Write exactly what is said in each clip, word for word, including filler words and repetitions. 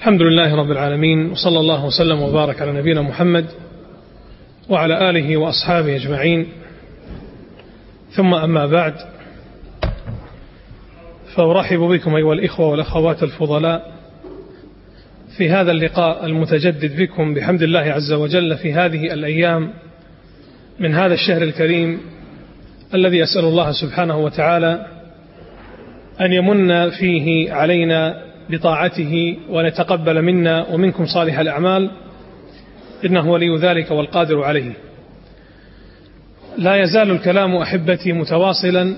الحمد لله رب العالمين، وصلى الله وسلم وبارك على نبينا محمد وعلى آله وأصحابه أجمعين، ثم أما بعد، فأرحب بكم أيها الإخوة والأخوات الفضلاء في هذا اللقاء المتجدد بكم بحمد الله عز وجل في هذه الأيام من هذا الشهر الكريم الذي أسأل الله سبحانه وتعالى أن يمن فيه علينا بطاعته ونتقبل منا ومنكم صالح الأعمال، إنه ولي ذلك والقادر عليه. لا يزال الكلام أحبتي متواصلا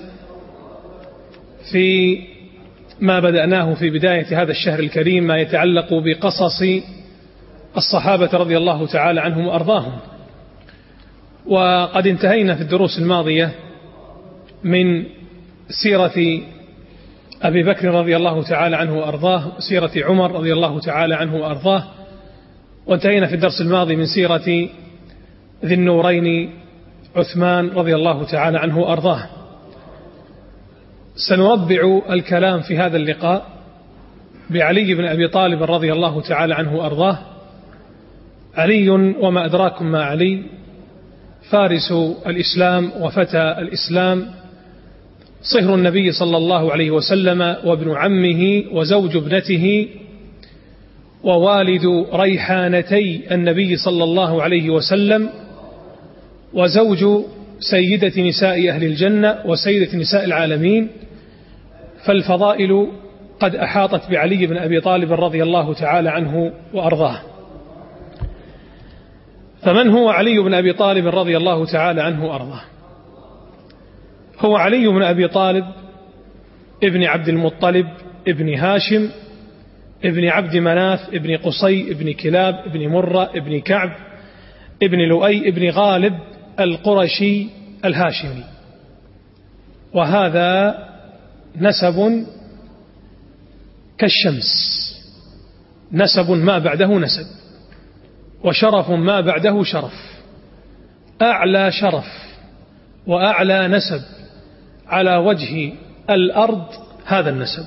في ما بدأناه في بداية هذا الشهر الكريم، ما يتعلق بقصص الصحابة رضي الله تعالى عنهم وأرضاهم. وقد انتهينا في الدروس الماضية من سيرة أبي بكر رضي الله تعالى عنه وأرضاه، سيرة عمر رضي الله تعالى عنه وأرضاه، وانتهينا في الدرس الماضي من سيرة ذي النورين عثمان رضي الله تعالى عنه وأرضاه. سنربع الكلام في هذا اللقاء بعلي بن أبي طالب رضي الله تعالى عنه وأرضاه. علي وما أدراكم ما علي، فارس الإسلام وفتى الإسلام، صهر النبي صلى الله عليه وسلم وابن عمه وزوج ابنته ووالد ريحانتي النبي صلى الله عليه وسلم وزوج سيدة نساء أهل الجنة وسيدة نساء العالمين. فالفضائل قد أحاطت بعلي بن أبي طالب رضي الله تعالى عنه وأرضاه. فمن هو علي بن أبي طالب رضي الله تعالى عنه وأرضاه؟ هو علي بن أبي طالب ابن عبد المطلب ابن هاشم ابن عبد مناف ابن قصي ابن كلاب ابن مرة ابن كعب ابن لؤي ابن غالب القرشي الهاشمي. وهذا نسب كالشمس، نسب ما بعده نسب، وشرف ما بعده شرف. أعلى شرف وأعلى نسب على وجه الأرض هذا النسب،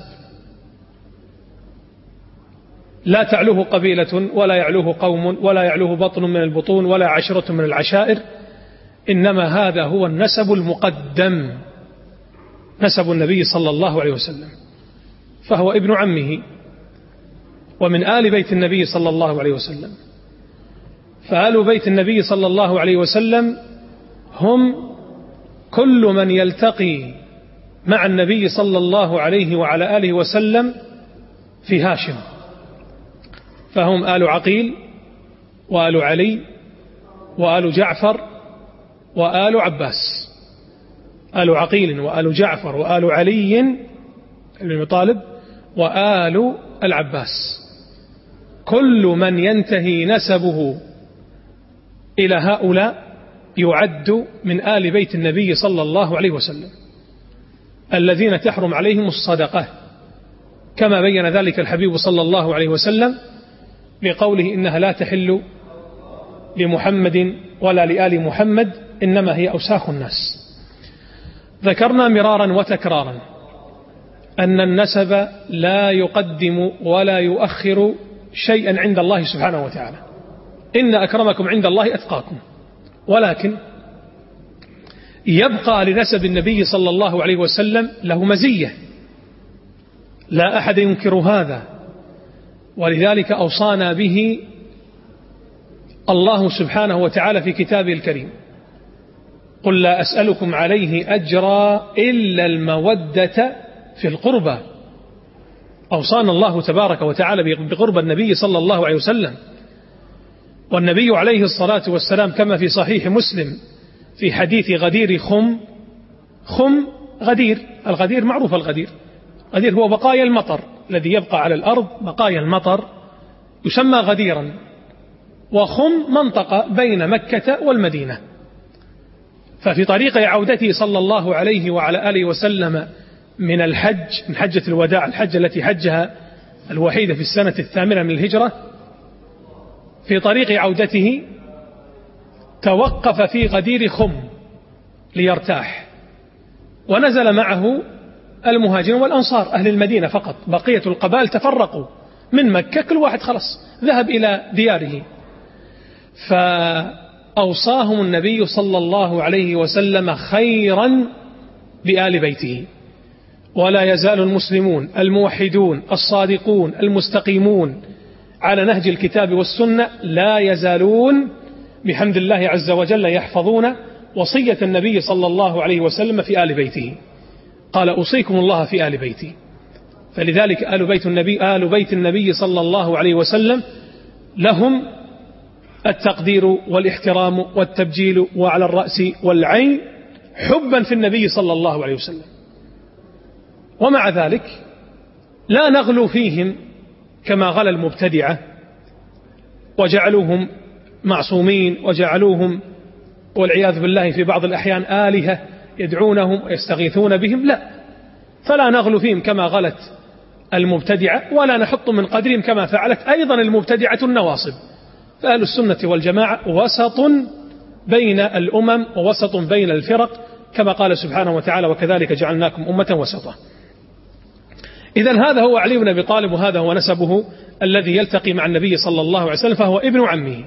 لا تعلوه قبيلة ولا يعلوه قوم ولا يعلوه بطن من البطون ولا عشرة من العشائر، إنما هذا هو النسب المقدم، نسب النبي صلى الله عليه وسلم. فهو ابن عمه ومن آل بيت النبي صلى الله عليه وسلم. فآل بيت النبي صلى الله عليه وسلم هم كل من يلتقي مع النبي صلى الله عليه وعلى آله وسلم في هاشم، فهم آل عقيل وآل علي وآل جعفر وآل عباس. آل عقيل وآل جعفر وآل علي بن أبي طالب وآل العباس، كل من ينتهي نسبه إلى هؤلاء يعد من آل بيت النبي صلى الله عليه وسلم الذين تحرم عليهم الصدقة، كما بين ذلك الحبيب صلى الله عليه وسلم بقوله إنها لا تحل لمحمد ولا لآل محمد إنما هي أوساخ الناس. ذكرنا مرارا وتكرارا أن النسب لا يقدم ولا يؤخر شيئا عند الله سبحانه وتعالى، إن أكرمكم عند الله أتقاكم، ولكن يبقى لنسب النبي صلى الله عليه وسلم له مزية لا أحد ينكر هذا، ولذلك أوصانا به الله سبحانه وتعالى في كتابه الكريم: قل لا أسألكم عليه أجرا إلا المودة في القربى. أوصانا الله تبارك وتعالى بقرب النبي صلى الله عليه وسلم. والنبي عليه الصلاة والسلام كما في صحيح مسلم في حديث غدير خم، خم غدير، الغدير معروف، الغدير غدير هو بقايا المطر الذي يبقى على الأرض، بقايا المطر يسمى غديرا. وخم منطقة بين مكة والمدينة. ففي طريق عودته صلى الله عليه وعلى آله وسلم من الحج، من حجة الوداع، الحجة التي حجها الوحيدة في السنة الثامنة من الهجرة، في طريق عودته توقف في غدير خم ليرتاح، ونزل معه المهاجرين والأنصار أهل المدينة فقط، بقية القبائل تفرقوا من مكة كل واحد خلص ذهب إلى دياره. فأوصاهم النبي صلى الله عليه وسلم خيرا بآل بيته. ولا يزال المسلمون الموحدون الصادقون المستقيمون على نهج الكتاب والسنة لا يزالون بحمد الله عز وجل يحفظون وصية النبي صلى الله عليه وسلم في آل بيته. قال أوصيكم الله في آل بيتي. فلذلك آل بيت النبي آل بيت النبي صلى الله عليه وسلم لهم التقدير والاحترام والتبجيل وعلى الرأس والعين حبا في النبي صلى الله عليه وسلم. ومع ذلك لا نغلو فيهم كما غلا المبتدعة وجعلوهم معصومين وجعلوهم والعياذ بالله في بعض الأحيان آلهة يدعونهم ويستغيثون بهم. لا، فلا نغلو فيهم كما غلت المبتدعة ولا نحط من قدرهم كما فعلت أيضا المبتدعة النواصب. فأهل السنة والجماعة وسط بين الأمم ووسط بين الفرق كما قال سبحانه وتعالى وكذلك جعلناكم أمة وسطا. إذن هذا هو علي بن أبي طالب وهذا هو نسبه الذي يلتقي مع النبي صلى الله عليه وسلم فهو ابن عمه.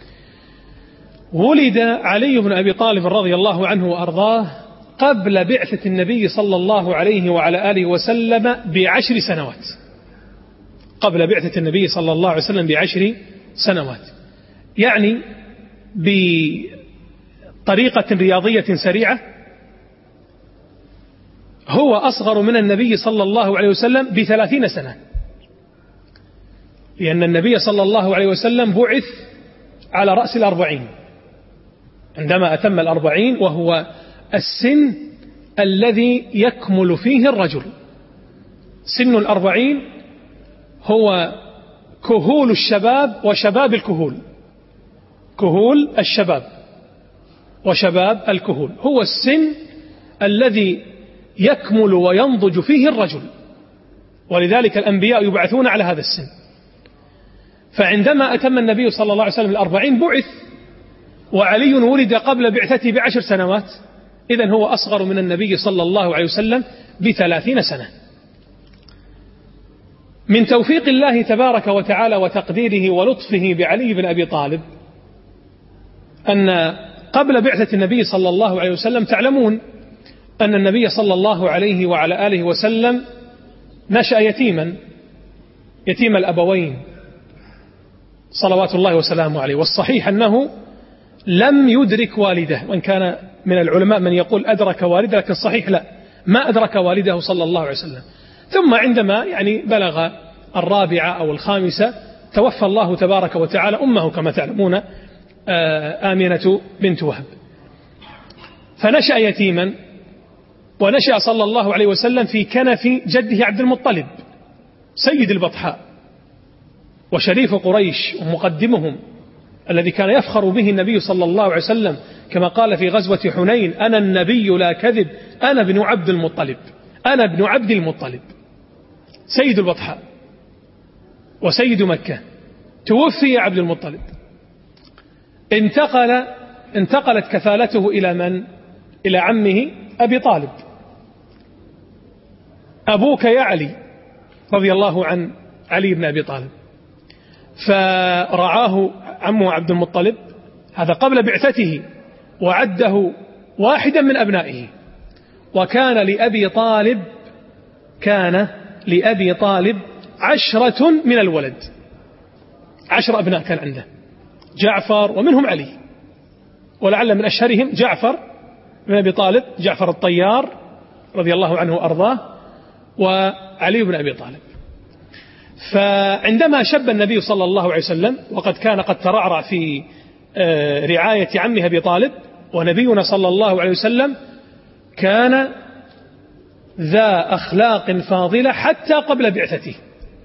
ولد علي بن أبي طالب رضي الله عنه وأرضاه قبل بعثة النبي صلى الله عليه وعلى آله وسلم بعشر سنوات. قبل بعثة النبي صلى الله عليه وسلم بعشر سنوات، يعني بطريقة رياضية سريعة هو أصغر من النبي صلى الله عليه وسلم بثلاثين سنة، لأن النبي صلى الله عليه وسلم بعث على رأس الأربعين عندما أتم الأربعين، وهو السن الذي يكمل فيه الرجل. سن الأربعين هو كهول الشباب وشباب الكهول، كهول الشباب وشباب الكهول هو السن الذي يكمل وينضج فيه الرجل، ولذلك الأنبياء يبعثون على هذا السن. فعندما أتم النبي صلى الله عليه وسلم الأربعين بعث، وعلي ولد قبل بعثته بعشر سنوات، إذن هو أصغر من النبي صلى الله عليه وسلم بثلاثين سنة. من توفيق الله تبارك وتعالى وتقديره ولطفه بعلي بن أبي طالب أن قبل بعثة النبي صلى الله عليه وسلم تعلمون أن النبي صلى الله عليه وعلى آله وسلم نشأ يتيما يتيم الأبوين صلوات الله وسلامه عليه. والصحيح أنه لم يدرك والده، وإن كان من العلماء من يقول أدرك والده، لكن صحيح لا، ما أدرك والده صلى الله عليه وسلم. ثم عندما يعني بلغ الرابعة أو الخامسة توفى الله تبارك وتعالى أمه كما تعلمون آمنة بنت وهب، فنشأ يتيما. ونشأ صلى الله عليه وسلم في كنف جده عبد المطلب سيد البطحاء وشريف قريش ومقدمهم الذي كان يفخر به النبي صلى الله عليه وسلم، كما قال في غزوة حنين: أنا النبي لا كذب، أنا ابن عبد المطلب، أنا ابن عبد المطلب. سيد البطحاء وسيد مكة. توفي عبد المطلب، انتقل انتقلت كفالته إلى من؟ إلى عمه أبي طالب. أبوك يا علي رضي الله عن علي بن أبي طالب. فرعاه عمه عبد المطلب هذا قبل بعثته وعده واحدا من أبنائه. وكان لأبي طالب كان لأبي طالب عشرة من الولد، عشر أبناء كان عنده، جعفر ومنهم علي، ولعل من أشهرهم جعفر بن أبي طالب، جعفر الطيار رضي الله عنه وأرضاه، وعلي بن أبي طالب. فعندما شب النبي صلى الله عليه وسلم وقد كان قد ترعرع في رعاية عمه أبي طالب، ونبينا صلى الله عليه وسلم كان ذا أخلاق فاضلة حتى قبل بعثته.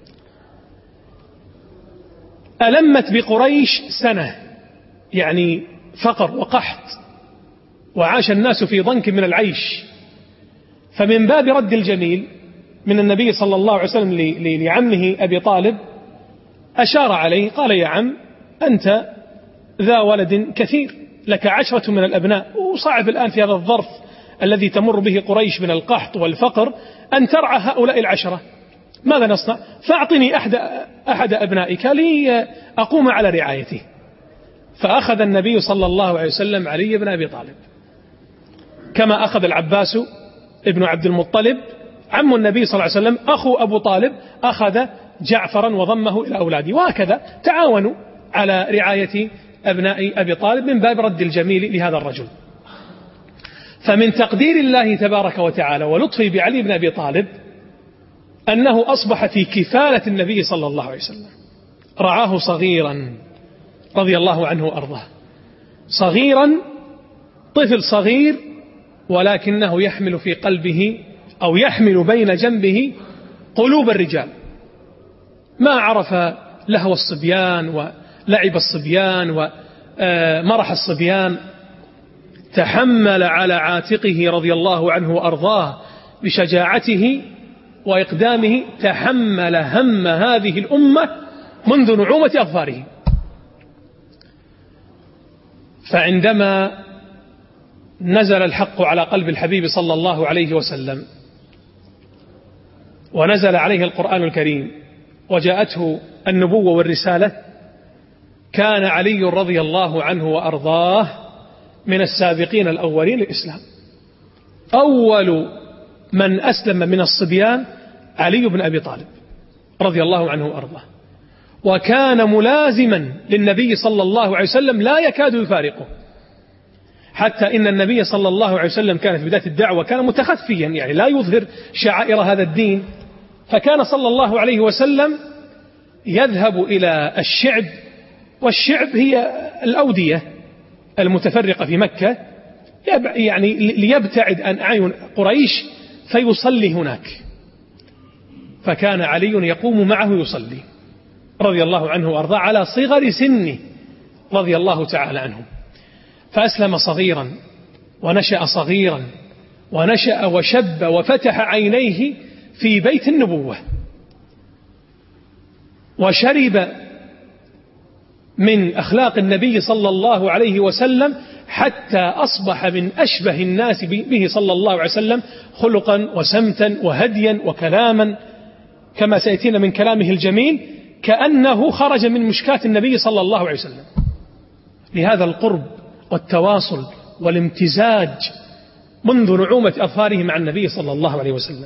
ألمت بقريش سنة، يعني فقر وقحط، وعاش الناس في ضنك من العيش. فمن باب رد الجميل من النبي صلى الله عليه وسلم لعمه أبي طالب أشار عليه قال: يا عم، أنت ذا ولد كثير، لك عشرة من الأبناء، وصعب الآن في هذا الظرف الذي تمر به قريش من القحط والفقر أن ترعى هؤلاء العشرة، ماذا نصنع؟ فأعطني أحد, أحد أبنائك لي أقوم على رعايته. فأخذ النبي صلى الله عليه وسلم علي بن أبي طالب، كما أخذ العباس ابن عبد المطلب عم النبي صلى الله عليه وسلم أخو أبو طالب أخذ جعفرا وضمه إلى أولاده، وهكذا تعاونوا على رعاية أبناء أبي طالب من باب رد الجميل لهذا الرجل. فمن تقدير الله تبارك وتعالى ولطفه بعلي بن أبي طالب أنه أصبح في كفالة النبي صلى الله عليه وسلم، رعاه صغيرا رضي الله عنه وأرضاه، صغيرا طفل صغير، ولكنه يحمل في قلبه أو يحمل بين جنبه قلوب الرجال، ما عرف لهو الصبيان ولعب الصبيان ومرح الصبيان، تحمل على عاتقه رضي الله عنه وأرضاه بشجاعته وإقدامه، تحمل هم هذه الأمة منذ نعومة أظفاره. فعندما نزل الحق على قلب الحبيب صلى الله عليه وسلم ونزل عليه القرآن الكريم وجاءته النبوة والرسالة، كان علي رضي الله عنه وأرضاه من السابقين الأولين للإسلام. أول من أسلم من الصبيان علي بن أبي طالب رضي الله عنه وأرضاه، وكان ملازما للنبي صلى الله عليه وسلم لا يكاد يفارقه، حتى إن النبي صلى الله عليه وسلم كان في بداية الدعوة كان متخفيا، يعني لا يظهر شعائر هذا الدين، فكان صلى الله عليه وسلم يذهب إلى الشعب، والشعب هي الأودية المتفرقة في مكة، يعني ليبتعد عن أعين قريش فيصلي هناك، فكان علي يقوم معه يصلي رضي الله عنه وأرضاه على صغر سنه رضي الله تعالى عنه. فأسلم صغيرا ونشأ صغيرا ونشأ وشب وفتح عينيه في بيت النبوة، وشرب من أخلاق النبي صلى الله عليه وسلم حتى أصبح من أشبه الناس به صلى الله عليه وسلم خلقا وسمتا وهديا وكلاما، كما سيأتينا من كلامه الجميل كأنه خرج من مشكاة النبي صلى الله عليه وسلم. لهذا القرب والتواصل والامتزاج منذ نعومة أظفاره مع النبي صلى الله عليه وسلم.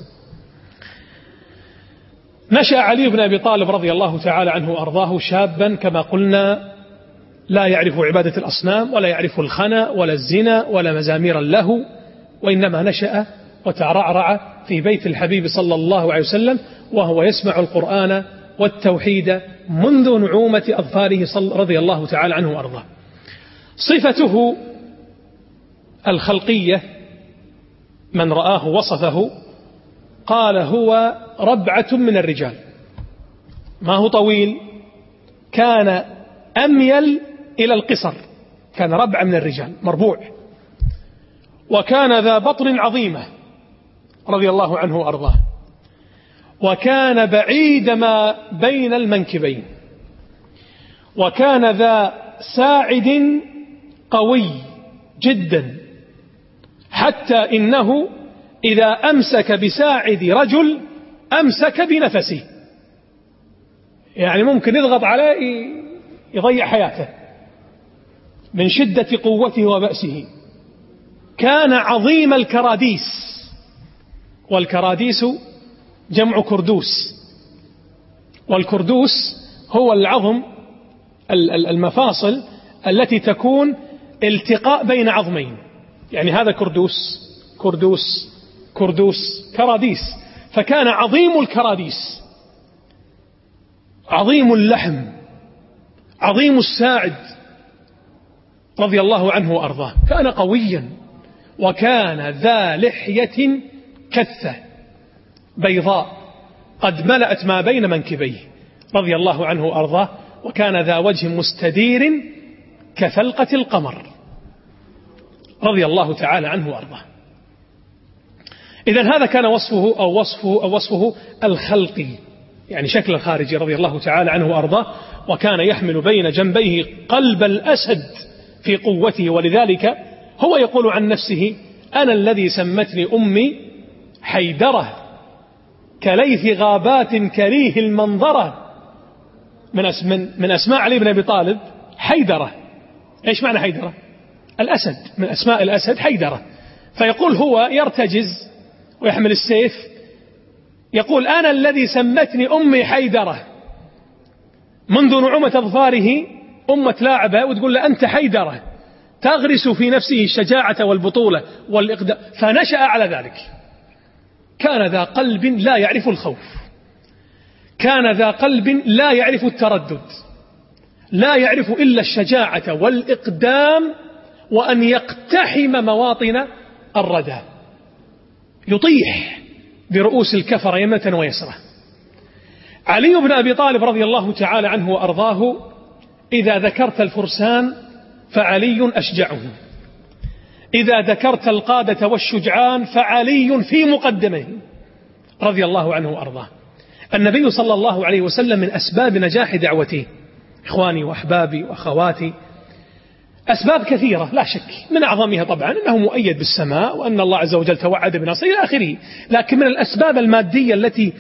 نشأ علي بن أبي طالب رضي الله تعالى عنه وأرضاه شابا كما قلنا لا يعرف عبادة الأصنام ولا يعرف الخنا ولا الزنا ولا مزامير له، وإنما نشأ وترعرع في بيت الحبيب صلى الله عليه وسلم وهو يسمع القرآن والتوحيد منذ نعومة أظفاره رضي الله تعالى عنه وأرضاه. صفته الخلقية من رآه وصفه قال هو ربعة من الرجال، ما هو طويل، كان أميل إلى القصر، كان ربعة من الرجال مربوع، وكان ذا بطن عظيمة رضي الله عنه وأرضاه، وكان بعيد ما بين المنكبين، وكان ذا ساعد قوي جدا، حتى إنه إذا أمسك بساعد رجل أمسك بنفسه، يعني ممكن يضغط عليه يضيع حياته من شدة قوته وبأسه. كان عظيم الكراديس، والكراديس جمع كردوس، والكردوس هو العظم المفاصل التي تكون التقاء بين عظمين، يعني هذا كردوس كردوس كردوس كراديس، فكان عظيم الكراديس، عظيم اللحم، عظيم الساعد رضي الله عنه وأرضاه، كان قويا، وكان ذا لحية كثة بيضاء قد ملأت ما بين منكبيه رضي الله عنه وأرضاه، وكان ذا وجه مستدير كفلقة القمر رضي الله تعالى عنه وأرضاه. إذن هذا كان وصفه أو وصفه, أو وصفه الخلقي، يعني شكل الخارجي رضي الله تعالى عنه وأرضاه، وكان يحمل بين جنبيه قلب الأسد في قوته، ولذلك هو يقول عن نفسه أنا الذي سمتني أمي حيدرة كليث غابات كريه المنظرة من, من, من أسماء علي بن أبي طالب حيدرة. إيش معنى حيدرة؟ الأسد، من أسماء الأسد حيدرة. فيقول هو يرتجز ويحمل السيف، يقول أنا الذي سمتني أمي حيدرة، منذ نعومة أظفاره أمة لاعبة وتقول له أنت حيدرة، تغرس في نفسه الشجاعة والبطولة والإقدام، فنشأ على ذلك. كان ذا قلب لا يعرف الخوف، كان ذا قلب لا يعرف التردد، لا يعرف إلا الشجاعة والإقدام وأن يقتحم مواطن الردى، يطيح برؤوس الكفر يمنة ويسرة. علي بن أبي طالب رضي الله تعالى عنه وأرضاه إذا ذكرت الفرسان فعلي أشجعهم، إذا ذكرت القادة والشجعان فعلي في مقدمه رضي الله عنه وأرضاه. النبي صلى الله عليه وسلم من أسباب نجاح دعوته، إخواني وأحبابي وأخواتي، أسباب كثيرة لا شك، من أعظمها طبعا أنه مؤيد بالسماء وأن الله عز وجل توعد بنصره إلى آخره، لكن من الأسباب المادية التي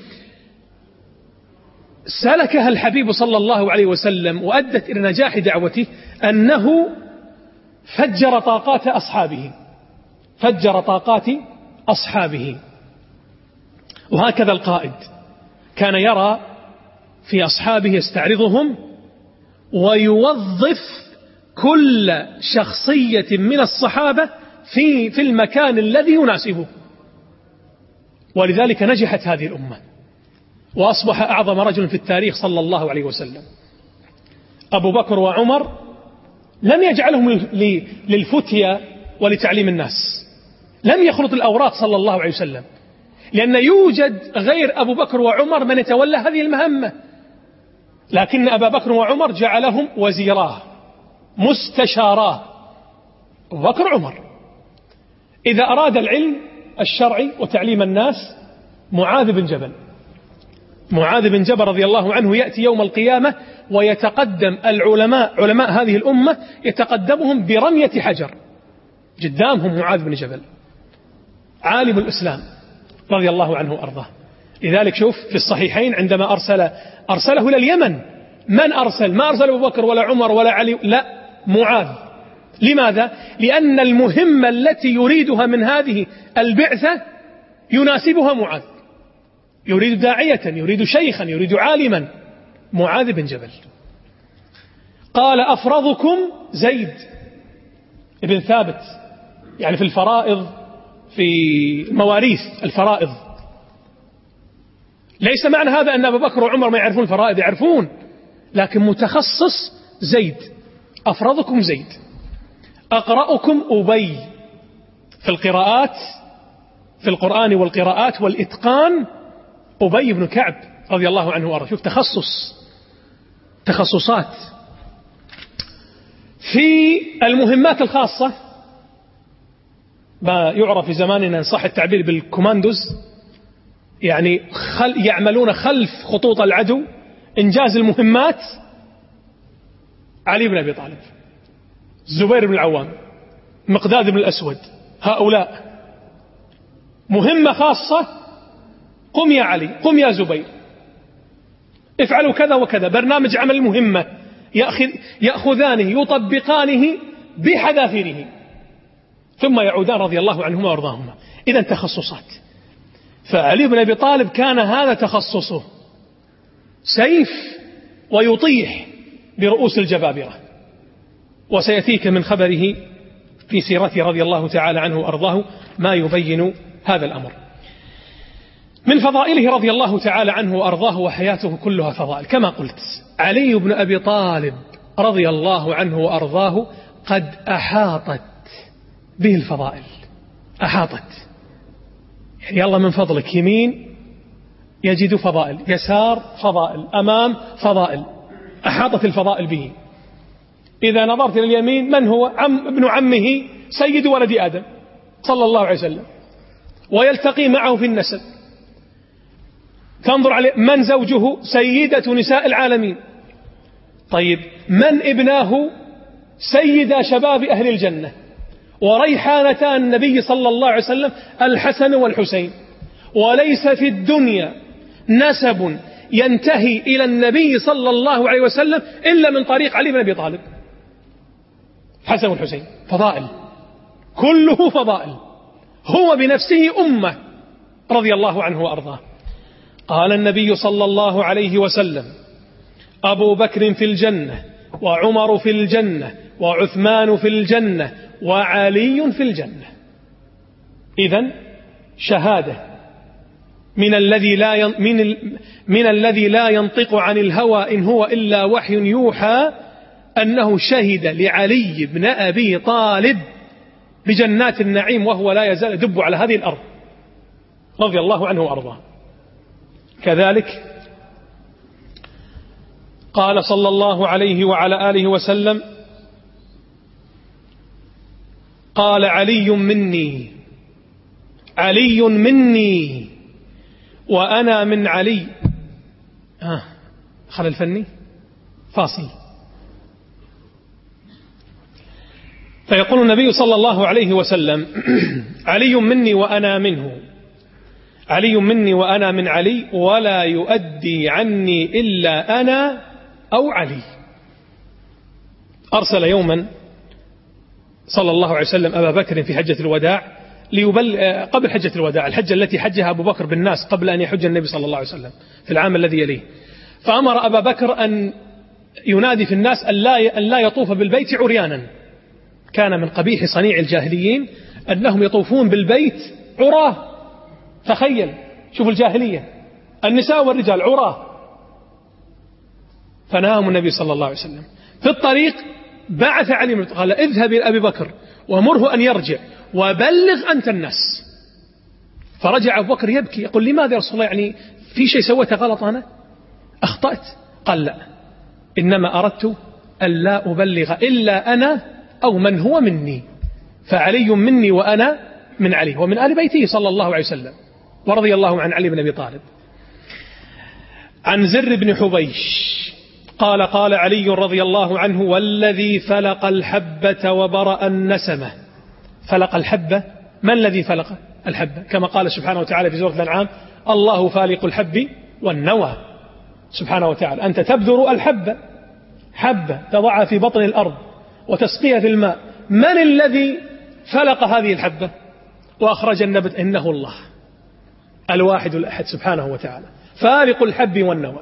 سلكها الحبيب صلى الله عليه وسلم وأدت إلى نجاح دعوته أنه فجر طاقات أصحابه، فجر طاقات أصحابه. وهكذا القائد كان يرى في أصحابه يستعرضهم ويوظف كل شخصية من الصحابة في في المكان الذي يناسبه، ولذلك نجحت هذه الأمة وأصبح أعظم رجل في التاريخ صلى الله عليه وسلم. أبو بكر وعمر لم يجعلهم للفتية ولتعليم الناس، لم يخلط الأوراق صلى الله عليه وسلم، لأن يوجد غير أبو بكر وعمر من يتولى هذه المهمة، لكن أبا بكر وعمر جعلهم وزيراه مستشاراه. أبو بكر عمر إذا أراد العلم الشرعي وتعليم الناس معاذ بن جبل، معاذ بن جبل رضي الله عنه يأتي يوم القيامة ويتقدم العلماء، علماء هذه الأمة يتقدمهم برمية حجر، قدامهم معاذ بن جبل عالم الإسلام رضي الله عنه وأرضاه. لذلك شوف في الصحيحين عندما أرسل أرسله إلى اليمن، من أرسل؟ ما أرسل أبو بكر ولا عمر ولا علي، لا، معاذ. لماذا؟ لأن المهمة التي يريدها من هذه البعثة يناسبها معاذ، يريد داعية، يريد شيخا، يريد عالما، معاذ بن جبل. قال أفرضكم زيد بن ثابت، يعني في الفرائض، في مواريث الفرائض. ليس معنى هذا أن أبا بكر وعمر ما يعرفون الفرائض، يعرفون، لكن متخصص زيد. أفرضكم زيد، أقرأكم أبي في القراءات، في القرآن والقراءات والإتقان، أبي بن كعب رضي الله عنه وأرضاه. شوف تخصص، تخصصات. في المهمات الخاصة ما يعرف في زماننا إن صح التعبير بالكوماندوز، يعني خل يعملون خلف خطوط العدو إنجاز المهمات، علي بن أبي طالب، الزبير بن العوام، مقداد بن الأسود، هؤلاء مهمة خاصة، قم يا علي، قم يا زبير، افعلوا كذا وكذا، برنامج عمل مهمة، يأخذ يأخذانه يطبقانه بحذافيره ثم يعودان رضي الله عنهما وارضاهما. إذا تخصصات. فعلي بن أبي طالب كان هذا تخصصه، سيف ويطيح برؤوس الجبابرة، وسيأتيك من خبره في سيرته رضي الله تعالى عنه وأرضاه ما يبين هذا الأمر. من فضائله رضي الله تعالى عنه وأرضاه، وحياته كلها فضائل كما قلت. علي بن أبي طالب رضي الله عنه وأرضاه قد أحاطت به الفضائل، أحاطت، يعني الله من فضلك يمين يجد فضائل، يسار فضائل، أمام فضائل، أحاطت الفضائل به. إذا نظرت إلى اليمين من هو؟ عم ابن عمه سيد ولد آدم صلى الله عليه وسلم، ويلتقي معه في النسب. تنظر عليه من زوجه؟ سيدة نساء العالمين. طيب من ابناه؟ سيدا شباب أهل الجنة وريحانتا النبي صلى الله عليه وسلم الحسن والحسين. وليس في الدنيا نسب ينتهي إلى النبي صلى الله عليه وسلم إلا من طريق علي بن أبي طالب. حسن والحسين فضائل، كله فضائل، هو بنفسه أمة رضي الله عنه وأرضاه. قال النبي صلى الله عليه وسلم: أبو بكر في الجنة، وعمر في الجنة، وعثمان في الجنة، وعلي في الجنة. إذن شهادة من الذي لا من ال من الذي لا ينطق عن الهوى إن هو إلا وحي يوحى أنه شهد لعلي بن أبي طالب بجنات النعيم وهو لا يزال يدب على هذه الأرض رضي الله عنه وأرضاه. كذلك قال صلى الله عليه وعلى آله وسلم: قال علي مني، علي مني وأنا من علي. ها خلل الفني فاصل. فيقول النبي صلى الله عليه وسلم: علي مني وأنا منه، علي مني وأنا من علي، ولا يؤدي عني إلا أنا أو علي. أرسل يوما صلى الله عليه وسلم أبا بكر في حجة الوداع ليبل قبل حجة الوداع، الحجة التي حجها أبو بكر بالناس قبل أن يحج النبي صلى الله عليه وسلم في العام الذي يليه. فأمر أبا بكر أن ينادي في الناس أن لا يطوف بالبيت عريانا. كان من قبيح صنيع الجاهليين أنهم يطوفون بالبيت عراه. تخيل، شوف الجاهلية، النساء والرجال عراه. فنهاهم النبي صلى الله عليه وسلم. في الطريق بعث علي بن قال: اذهب إلى أبي بكر ومره أن يرجع وبلغ أنت الناس. فرجع أبو بكر يبكي يقول: لماذا يا رسول الله؟ يعني في شيء سويته غلط أنا؟ أخطأت؟ قال: لا، إنما أردت أن لا أبلغ إلا أنا أو من هو مني، فعلي مني وأنا من علي ومن آل بيته صلى الله عليه وسلم، ورضي الله عن علي بن أبي طالب. عن زر بن حبيش قال: قال علي رضي الله عنه: والذي فلق الحبة وبرأ النسمة. فلق الحبة، من الذي فلق الحبة؟ كما قال سبحانه وتعالى في سورة الأنعام: الله فالق الحب والنوى. سبحانه وتعالى أنت تبذر الحبة، حبة تضعها في بطن الأرض وتسقيها في الماء، من الذي فلق هذه الحبة وأخرج النبت؟ إنه الله الواحد الأحد سبحانه وتعالى، فالق الحب والنوى.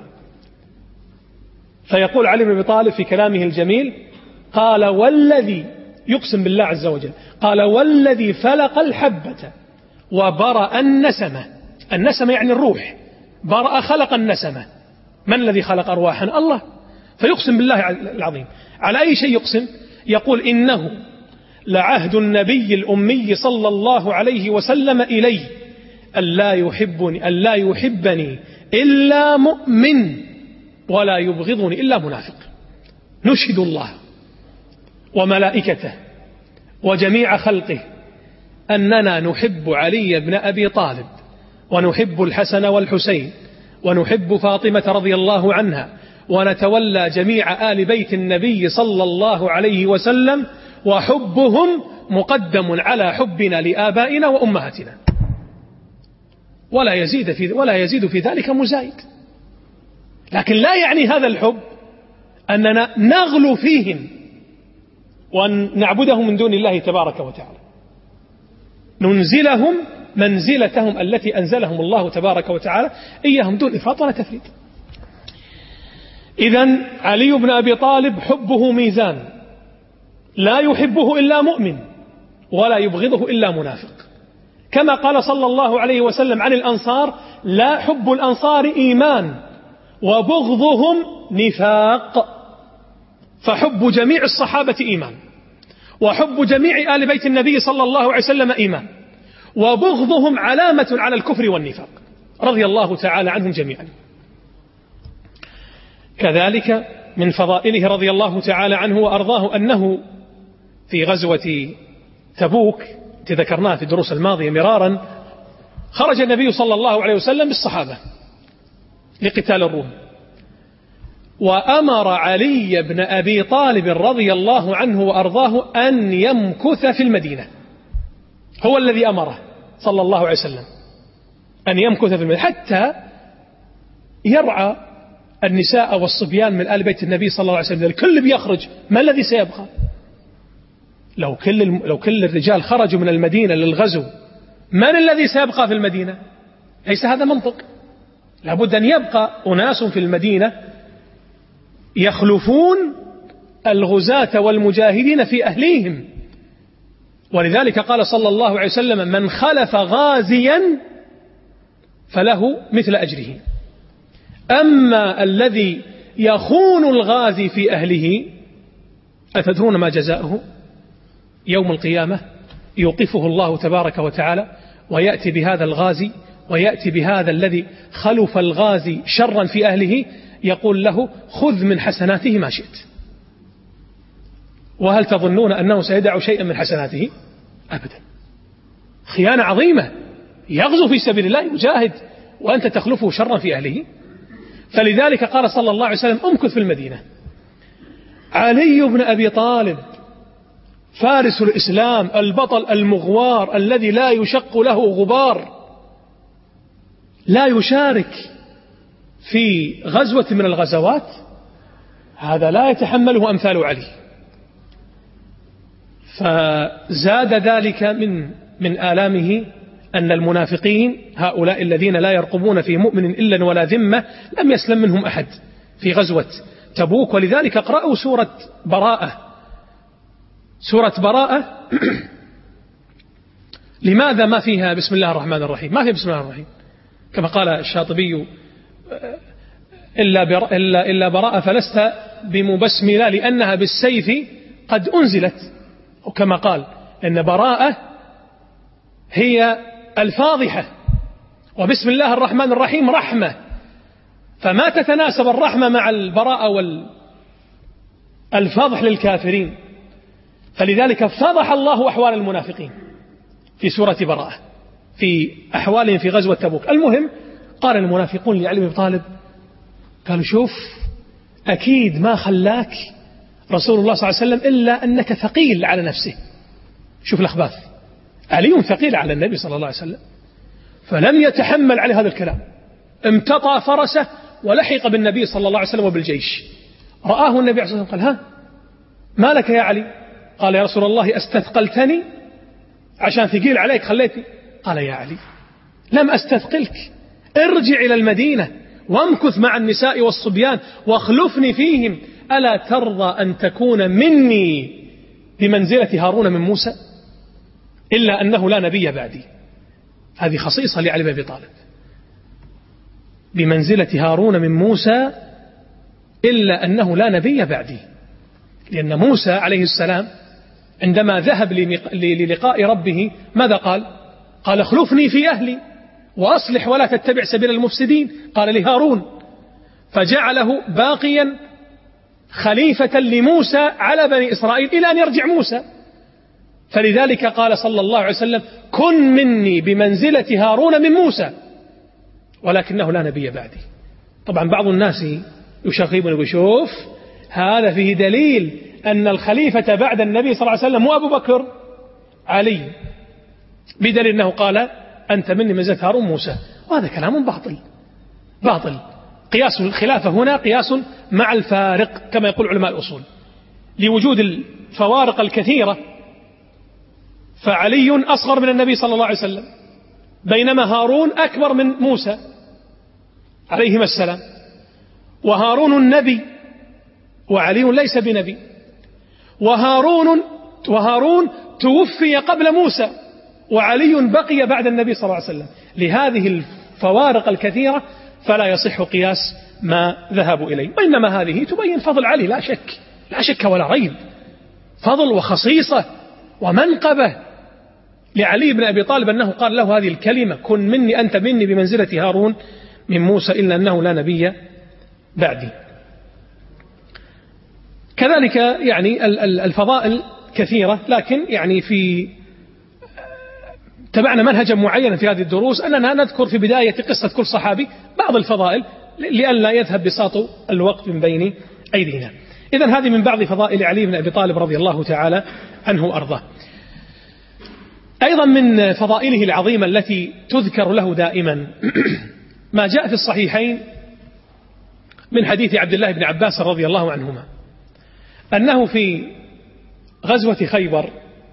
فيقول علي بن أبي طالب في كلامه الجميل، قال: والذي، يقسم بالله عز وجل، قال: والذي فلق الحبة وبرأ النسمة. النسمة يعني الروح، برأ خلق النسمة. من الذي خلق أرواحنا؟ الله. فيقسم بالله العظيم. على أي شيء يقسم؟ يقول: إنه لعهد النبي الأمي صلى الله عليه وسلم إلي ألا يحبني, ألا يحبني إلا مؤمن ولا يبغضني إلا منافق. نشهد الله وملائكته وجميع خلقه أننا نحب علي بن أبي طالب، ونحب الحسن والحسين، ونحب فاطمة رضي الله عنها، ونتولى جميع آل بيت النبي صلى الله عليه وسلم، وحبهم مقدم على حبنا لآبائنا وأمهاتنا، ولا يزيد في ولا يزيد في ذلك مزايد. لكن لا يعني هذا الحب أننا نغلو فيهم وأن نعبدهم من دون الله تبارك وتعالى، ننزلهم منزلتهم التي أنزلهم الله تبارك وتعالى إياهم دون إفراط ولا تفريط. إذن علي بن أبي طالب حبه ميزان، لا يحبه إلا مؤمن ولا يبغضه إلا منافق. كما قال صلى الله عليه وسلم عن الأنصار: لا حب الأنصار إيمان وبغضهم نفاق. فحب جميع الصحابة إيمان، وحب جميع آل بيت النبي صلى الله عليه وسلم إيمان، وبغضهم علامة على الكفر والنفاق، رضي الله تعالى عنهم جميعا. كذلك من فضائله رضي الله تعالى عنه وأرضاه أنه في غزوة تبوك تذكرناه في الدروس الماضية مرارا، خرج النبي صلى الله عليه وسلم بالصحابة لقتال الروم، وأمر علي بن أبي طالب رضي الله عنه وأرضاه أن يمكث في المدينة. هو الذي أمره صلى الله عليه وسلم أن يمكث في المدينة حتى يرعى النساء والصبيان من آل بيت النبي صلى الله عليه وسلم، الكل بيخرج، ما الذي سيبقى؟ لو كل لو كل الرجال خرجوا من المدينة للغزو، من الذي سيبقى في المدينة؟ ليس هذا منطق. لابد أن يبقى أناس في المدينة يخلفون الغزاة والمجاهدين في أهليهم. ولذلك قال صلى الله عليه وسلم: من خلف غازيا فله مثل أجره. أما الذي يخون الغازي في أهله أتدرون ما جزاؤه؟ يوم القيامة يوقفه الله تبارك وتعالى ويأتي بهذا الغازي ويأتي بهذا الذي خلف الغازي شرا في أهله، يقول له: خذ من حسناته ما شئت. وهل تظنون أنه سيدع شيئا من حسناته؟ أبدا. خيانة عظيمة، يغزو في سبيل الله يجاهد وأنت تخلفه شرا في أهله. فلذلك قال صلى الله عليه وسلم: امكث في المدينة. علي بن أبي طالب فارس الإسلام، البطل المغوار الذي لا يشق له غبار، لا يشارك في غزوة من الغزوات، هذا لا يتحمله أمثال علي. فزاد ذلك من من آلامه أن المنافقين هؤلاء الذين لا يرقبون في مؤمن إلا ولا ذمة لم يسلم منهم أحد في غزوة تبوك. ولذلك اقرأوا سورة براءة. سورة براءة لماذا ما فيها بسم الله الرحمن الرحيم؟ ما فيها بسم الله الرحمن الرحيم، كما قال الشاطبي: إلا, بر... إلا, إلا براءة فلست بمبسملة لأنها بالسيف قد أنزلت. وكما قال إن براءة هي الفاضحة، وبسم الله الرحمن الرحيم رحمة، فما تتناسب الرحمة مع البراءة والفضح للكافرين. فلذلك فضح الله أحوال المنافقين في سورة براءة في أحوالهم في غزوة تبوك. المهم قال المنافقون لعلي بن أبي طالب، قالوا: شوف، أكيد ما خلاك رسول الله صلى الله عليه وسلم إلا أنك ثقيل على نفسه. شوف الأخباث، علي ثقيل على النبي صلى الله عليه وسلم، فلم يتحمل عليه هذا الكلام، امتطى فرسه ولحق بالنبي صلى الله عليه وسلم وبالجيش. رآه النبي صلى الله عليه وسلم قال: ها ما لك يا علي؟ قال: يا رسول الله استثقلتني عشان ثقيل عليك خليتني؟ قال: يا علي لم أستثقلك، ارجع إلى المدينة وامكث مع النساء والصبيان واخلفني فيهم، ألا ترضى أن تكون مني بمنزلة هارون من موسى؟ إلا أنه لا نبي بعدي. هذه خصيصة لعلي بن أبي طالب، بمنزلة هارون من موسى إلا أنه لا نبي بعدي. لأن موسى عليه السلام عندما ذهب للقاء ربه ماذا قال؟ قال: اخلفني في أهلي وأصلح ولا تتبع سبيل المفسدين. قال لهارون، فجعله باقيا خليفة لموسى على بني إسرائيل إلى أن يرجع موسى. فلذلك قال صلى الله عليه وسلم: كن مني بمنزلة هارون من موسى، ولكنه لا نبي بعدي. طبعا بعض الناس يشغبون ويشوف هذا فيه دليل أن الخليفة بعد النبي صلى الله عليه وسلم مو أبو بكر، علي، بدليل أنه قال: أنت مني منزلة هارون موسى. وهذا كلام باطل باطل. قياس الخلافة هنا قياس مع الفارق كما يقول علماء الأصول، لوجود الفوارق الكثيرة. فعلي أصغر من النبي صلى الله عليه وسلم، بينما هارون أكبر من موسى عليهما السلام، وهارون النبي وعلي ليس بنبي، وهارون وهارون توفي قبل موسى وعلي بقي بعد النبي صلى الله عليه وسلم. لهذه الفوارق الكثيرة فلا يصح قياس ما ذهبوا إليه. وإنما هذه تبين فضل علي، لا شك لا شك ولا ريب، فضل وخصيصة ومنقبة لعلي بن أبي طالب أنه قال له هذه الكلمة: كن مني أنت مني بمنزلة هارون من موسى إلا أنه لا نبي بعدي. كذلك يعني الفضائل كثيرة، لكن يعني في تبعنا منهجا معينا في هذه الدروس أننا نذكر في بداية قصة كل صحابي بعض الفضائل لئلا يذهب بساط الوقت من بين أيدينا. إذن هذه من بعض فضائل علي بن أبي طالب رضي الله تعالى عنه وأرضاه. أيضا من فضائله العظيمة التي تذكر له دائما ما جاء في الصحيحين من حديث عبد الله بن عباس رضي الله عنهما أنه في غزوة خيبر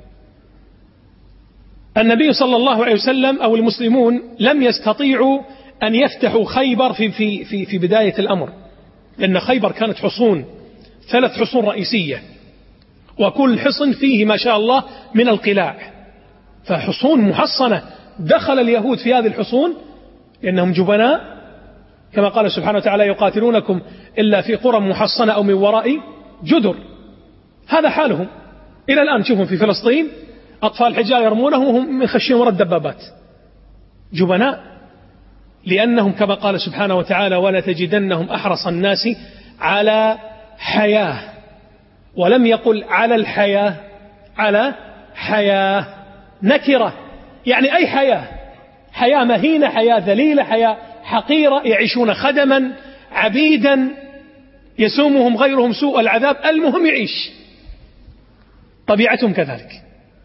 النبي صلى الله عليه وسلم أو المسلمون لم يستطيعوا أن يفتحوا خيبر في, في, في, في بداية الأمر، لأن خيبر كانت حصون، ثلاث حصون رئيسية، وكل حصن فيه ما شاء الله من القلاع، فحصون محصنة. دخل اليهود في هذه الحصون لأنهم جبناء، كما قال سبحانه وتعالى يقاتلونكم إلا في قرى محصنة أو من وراء جدر. هذا حالهم إلى الآن. شوفهم في فلسطين أطفال حجار يرمونهم وهم خشين وراء الدبابات، جبناء، لأنهم كما قال سبحانه وتعالى ولا تجدنهم أحرص الناس على حياة، ولم يقل على الحياة، على حياة نكرة، يعني أي حياة، حياة مهينة، حياة ذليلة، حياة حقيرة، يعيشون خدما عبيدا يسومهم غيرهم سوء العذاب، المهم يعيش، طبيعتهم كذلك.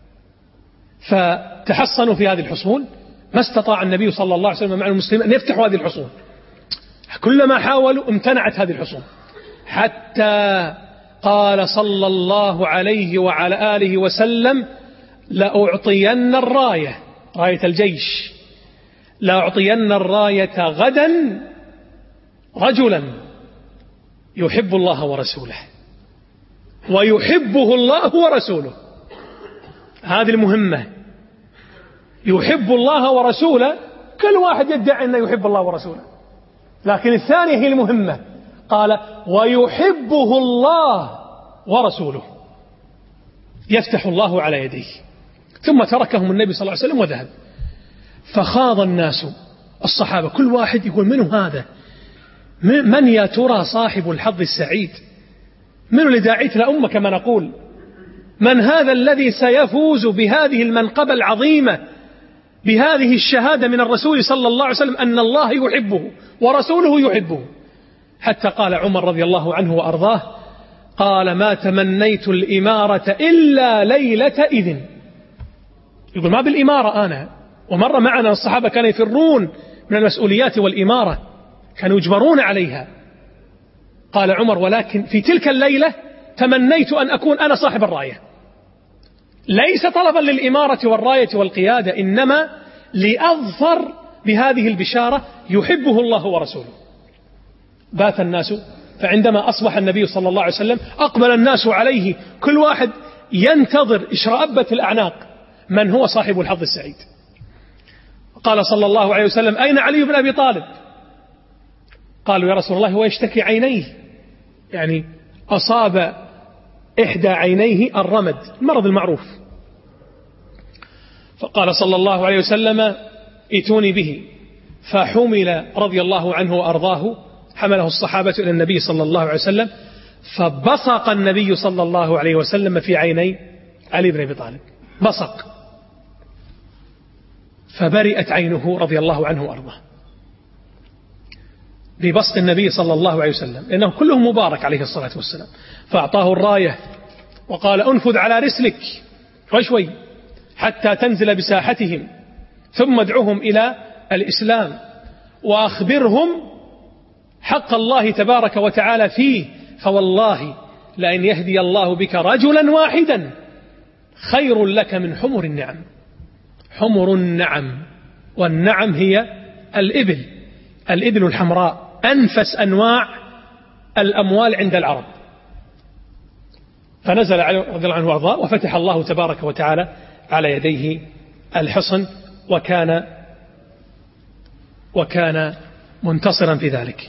فتحصنوا في هذه الحصون، ما استطاع النبي صلى الله عليه وسلم مع المسلمين أن يفتحوا هذه الحصون، كلما حاولوا امتنعت هذه الحصون، حتى قال صلى الله عليه وعلى آله وسلم لأعطين الراية، راية الجيش، لأعطين الراية غدا رجلا يحب الله ورسوله ويحبه الله ورسوله. هذه المهمة، يحب الله ورسوله، كل واحد يدعي أنه يحب الله ورسوله، لكن الثانية هي المهمة، قال ويحبه الله ورسوله، يفتح الله على يديه. ثم تركهم النبي صلى الله عليه وسلم وذهب. فخاض الناس، الصحابة كل واحد يقول منه هذا، من يا ترى صاحب الحظ السعيد، من اللي داعيت لأمة كما نقول، من هذا الذي سيفوز بهذه المنقبة العظيمة، بهذه الشهادة من الرسول صلى الله عليه وسلم أن الله يحبه ورسوله يحبه. حتى قال عمر رضي الله عنه وأرضاه، قال ما تمنيت الإمارة إلا ليلة إذن. يقول ما بالإمارة أنا، ومر معنا الصحابة كانوا يفرون من المسؤوليات والإمارة، كانوا يجبرون عليها. قال عمر ولكن في تلك الليلة تمنيت أن أكون أنا صاحب الراية، ليس طلبا للإمارة والراية والقيادة، إنما لأظفر بهذه البشارة يحبه الله ورسوله. بات الناس، فعندما أصبح النبي صلى الله عليه وسلم أقبل الناس عليه كل واحد ينتظر إشرأبة الأعناق من هو صاحب الحظ السعيد. قال صلى الله عليه وسلم أين علي بن أبي طالب؟ قالوا يا رسول الله هو يشتكي عينيه، يعني أصاب إحدى عينيه الرمد، المرض المعروف. فقال صلى الله عليه وسلم ائتوني به، فحمل رضي الله عنه وأرضاه، حمله الصحابة إلى النبي صلى الله عليه وسلم، فبصق النبي صلى الله عليه وسلم في عيني علي بن أبي طالب، بصق، فبرئت عينه رضي الله عنه وأرضاه ببصق النبي صلى الله عليه وسلم، لأنه كله مبارك عليه الصلاة والسلام. فأعطاه الراية وقال أنفذ على رسلك وشوي حتى تنزل بساحتهم، ثم ادعوهم إلى الإسلام وأخبرهم حق الله تبارك وتعالى فيه، فوالله لأن يهدي الله بك رجلا واحدا خير لك من حمر النعم. حمر النعم، والنعم هي الإبل، الإبل الحمراء، أنفس أنواع الأموال عند العرب. فنزل رضي الله عنه وارضاه، وفتح الله تبارك وتعالى على يديه الحصن، وكان وكان منتصرا في ذلك.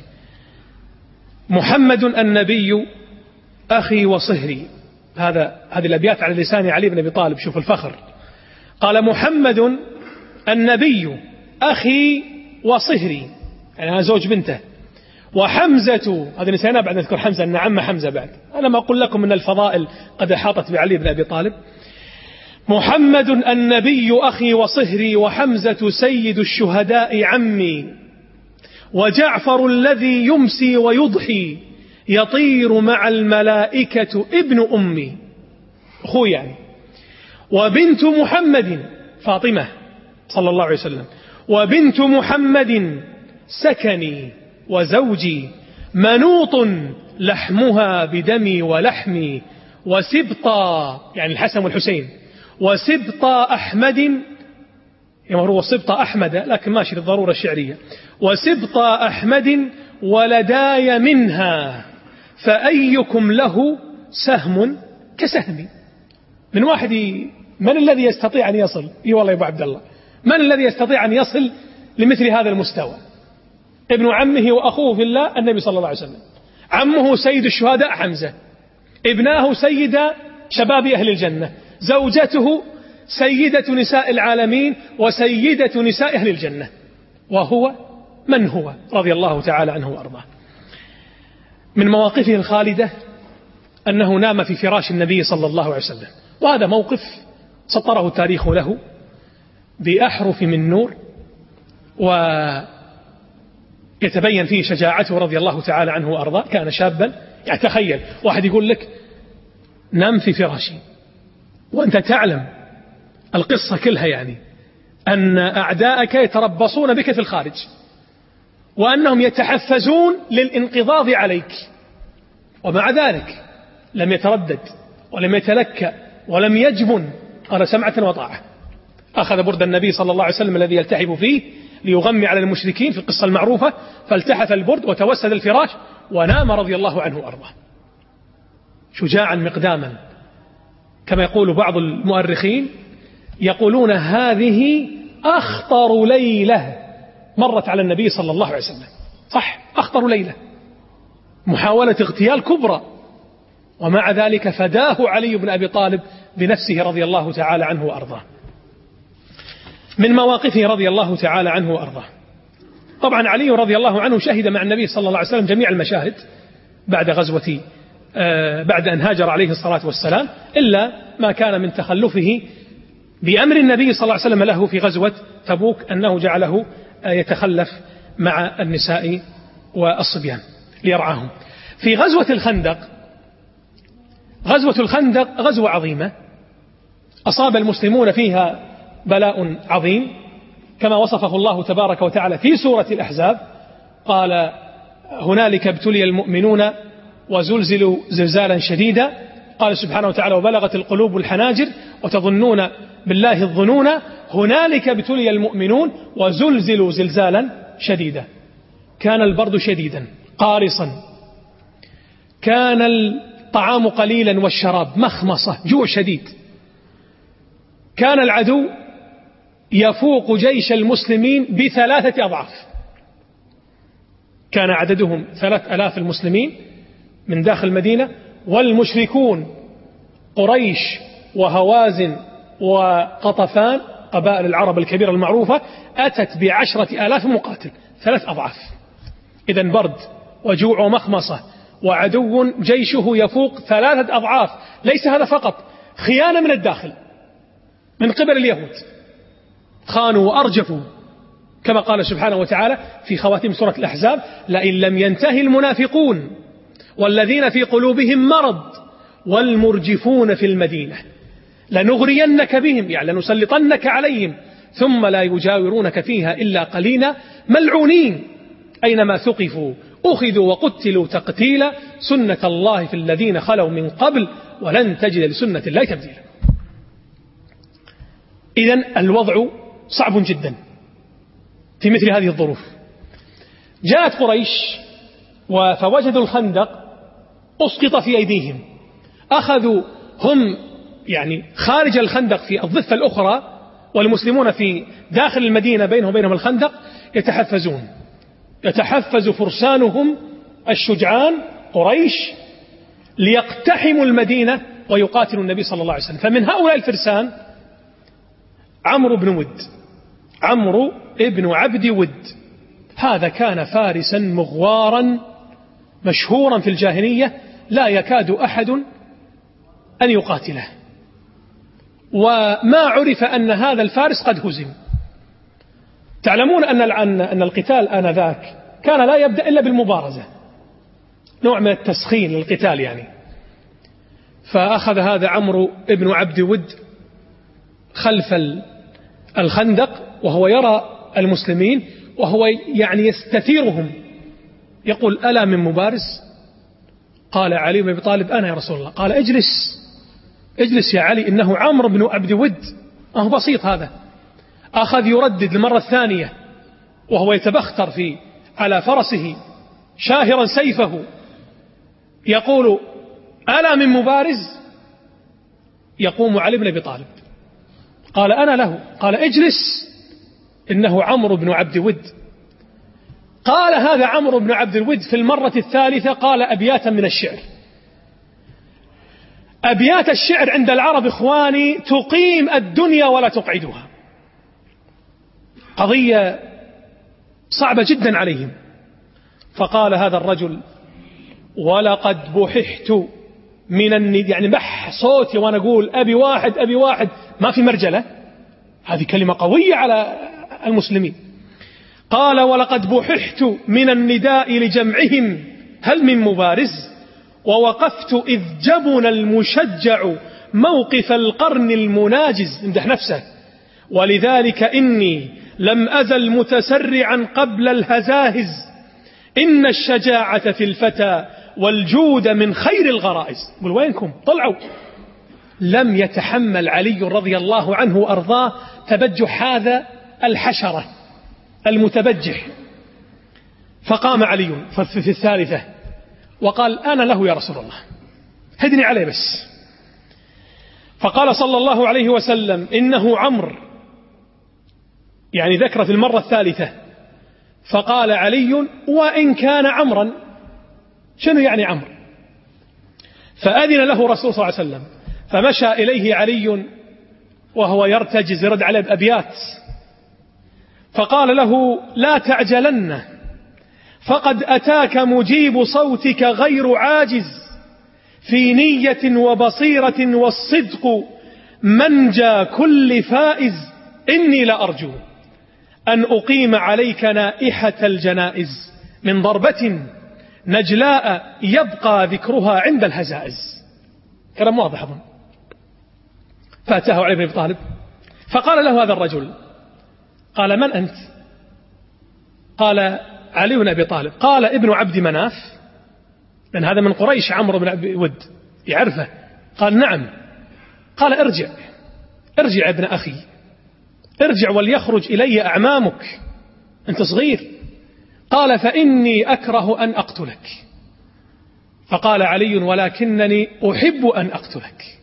محمد النبي أخي وصهري، هذا هذه الأبيات على لسان علي بن أبي طالب، شوف الفخر. قال محمد النبي أخي وصهري، يعني أنا زوج بنته، وحمزة، هذا نسينا بعد نذكر حمزة أن عم حمزة بعد، أنا ما أقول لكم من الفضائل قد أحاطت بعلي بن أبي طالب. محمد النبي أخي وصهري، وحمزة سيد الشهداء عمي، وجعفر الذي يمسي ويضحي يطير مع الملائكة ابن أمي، أخوي يعني. وبنت محمد فاطمة صلى الله عليه وسلم، وبنت محمد سكني وزوجي، منوط لحمها بدمي ولحمي وسبطا، يعني الحسن والحسين، وسبطا أحمد، هو سبطا أحمد لكن ماشي للضرورة الشعرية، وسبطا أحمد ولداي منها فأيكم له سهم كسهمي. من واحد من الذي يستطيع أن يصل؟ اي والله يا ابو عبد الله، من الذي يستطيع أن يصل لمثل هذا المستوى؟ ابن عمه وأخوه في الله النبي صلى الله عليه وسلم، عمه سيد الشهداء حمزة، ابناه سيد شباب أهل الجنة، زوجته سيدة نساء العالمين وسيدة نساء أهل الجنة، وهو من هو رضي الله تعالى عنه وأرضاه. من مواقفه الخالدة أنه نام في فراش النبي صلى الله عليه وسلم، وهذا موقف سطره التاريخ له بأحرف من نور، ويتبين فيه شجاعته رضي الله تعالى عنه وأرضاه. كان شابا، يعني تخيل واحد يقول لك نام في فراشي وأنت تعلم القصة كلها، يعني أن أعداءك يتربصون بك في الخارج وأنهم يتحفزون للانقضاض عليك، ومع ذلك لم يتردد ولم يتلكأ ولم يجبن، قال سمعة وطاعة. أخذ برد النبي صلى الله عليه وسلم الذي يلتحف فيه ليغمي على المشركين في القصة المعروفة، فالتحف البرد وتوسد الفراش ونام رضي الله عنه وأرضاه شجاعا مقداما. كما يقول بعض المؤرخين يقولون هذه أخطر ليلة مرت على النبي صلى الله عليه وسلم. صح، أخطر ليلة، محاولة اغتيال كبرى، ومع ذلك فداه علي بن أبي طالب بنفسه رضي الله تعالى عنه وأرضاه. من مواقفه رضي الله تعالى عنه وأرضاه، طبعا علي رضي الله عنه شهد مع النبي صلى الله عليه وسلم جميع المشاهد بعد غزوة بعد أن هاجر عليه الصلاة والسلام، إلا ما كان من تخلفه بأمر النبي صلى الله عليه وسلم له في غزوة تبوك، أنه جعله يتخلف مع النساء والصبيان ليرعاهم. في غزوة الخندق، غزوة الخندق غزوة عظيمة أصاب المسلمون فيها بلاء عظيم، كما وصفه الله تبارك وتعالى في سورة الأحزاب، قال هنالك ابتلي المؤمنون وزلزلوا زلزالا شديدا، قال سبحانه وتعالى وبلغت القلوب الحناجر وتظنون بالله الظنون، هنالك ابتلي المؤمنون وزلزلوا زلزالا شديدا. كان البرد شديدا قارصا، كان الطعام قليلا والشراب مخمصة، جوع شديد، كان العدو يفوق جيش المسلمين بثلاثة أضعاف، كان عددهم ثلاث ألاف المسلمين من داخل المدينة، والمشركون قريش وهوازن وقطفان قبائل العرب الكبيرة المعروفة أتت بعشرة آلاف مقاتل، ثلاث أضعاف. إذن برد وجوع ومخمصة وعدو جيشه يفوق ثلاثة أضعاف. ليس هذا فقط، خيانة من الداخل من قبل اليهود، خانوا وأرجفوا، كما قال سبحانه وتعالى في خواتيم سورة الأحزاب لئن لم ينتهي المنافقون والذين في قلوبهم مرض والمرجفون في المدينة لنغرينك بهم، يعني لنسلطنك عليهم ثم لا يجاورونك فيها إلا قليلا ملعونين أينما ثقفوا أخذوا وقتلوا تقتيلا سنة الله في الذين خلوا من قبل ولن تجد لسنة الله تبديلا. إذن الوضع صعب جدا في مثل هذه الظروف. جاءت قريش فوجدوا الخندق أسقط في أيديهم، أخذوا هم يعني خارج الخندق في الضفة الأخرى والمسلمون في داخل المدينة بينهم وبينهم الخندق يتحفزون، يتحفز فرسانهم الشجعان قريش ليقتحموا المدينة ويقاتلوا النبي صلى الله عليه وسلم. فمن هؤلاء الفرسان عمرو بن ود، عمرو ابن عبد ود، هذا كان فارسا مغوارا مشهورا في الجاهلية لا يكاد أحد أن يقاتله، وما عرف أن هذا الفارس قد هزم. تعلمون أن أن القتال آنذاك كان لا يبدأ إلا بالمبارزة، نوع من التسخين للقتال يعني. فأخذ هذا عمرو ابن عبد ود خلف الخندق وهو يرى المسلمين وهو يعني يستثيرهم يقول ألا من مبارز؟ قال علي بن أبي طالب أنا يا رسول الله. قال اجلس اجلس يا علي إنه عمرو بن عبد ود. أهو بسيط هذا. أخذ يردد المرة الثانية وهو يتبختر في على فرسه شاهرا سيفه يقول ألا من مبارز؟ يقوم علي بن أبي طالب قال أنا له. قال اجلس إنه عمرو بن عبد ود. قال هذا عمرو بن عبد الود في المرة الثالثة قال أبياتا من الشعر. أبيات الشعر عند العرب إخواني تقيم الدنيا ولا تقعدها. قضية صعبة جدا عليهم. فقال هذا الرجل ولقد بححت من الند، يعني بح صوتي وأنا أقول أبي واحد أبي واحد، ما في مرجلة، هذه كلمة قوية على المسلمين. قال ولقد بححت من النداء لجمعهم هل من مبارز، ووقفت إذ جبن المشجع موقف القرن المناجز. امدح نفسه. ولذلك إني لم أزل متسرعا قبل الهزاهز، إن الشجاعة في الفتى والجود من خير الغرائز. قل وينكم طلعوا. لم يتحمل علي رضي الله عنه وأرضاه تبجح هذا الحشرة المتبجح. فقام علي في الثالثة وقال أنا له يا رسول الله، هدني عليه بس. فقال صلى الله عليه وسلم إنه عمرو، يعني ذكر في المرة الثالثة. فقال علي وإن كان عمرا. شنو يعني عمرو؟ فأذن له رسول صلى الله عليه وسلم فمشى إليه علي وهو يرتجز يرد عليه بأبيات. فقال له لا تعجلن فقد أتاك مجيب صوتك غير عاجز، في نية وبصيرة والصدق منجى كل فائز، إني لأرجو أن أقيم عليك نائحة الجنائز من ضربة نجلاء يبقى ذكرها عند الهزائز. كلام واضح أظن. فأتاه علي بن أبي طالب فقال له هذا الرجل، قال من أنت؟ قال علي بن أبي طالب. قال ابن عبد مناف، لأن هذا من قريش عمرو بن عبد ود يعرفه. قال نعم. قال ارجع ارجع ابن أخي، ارجع وليخرج إلي أعمامك، أنت صغير. قال فإني أكره أن أقتلك. فقال علي ولكنني أحب أن أقتلك.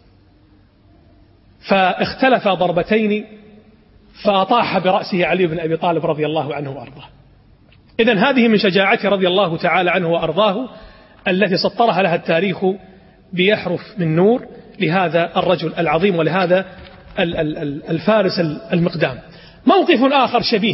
فاختلف ضربتين فأطاح برأسه علي بن أبي طالب رضي الله عنه وأرضاه. إذن هذه من شجاعته رضي الله تعالى عنه وأرضاه التي سطرها لها التاريخ بيحرف من نور لهذا الرجل العظيم ولهذا الفارس المقدام. موقف آخر شبيه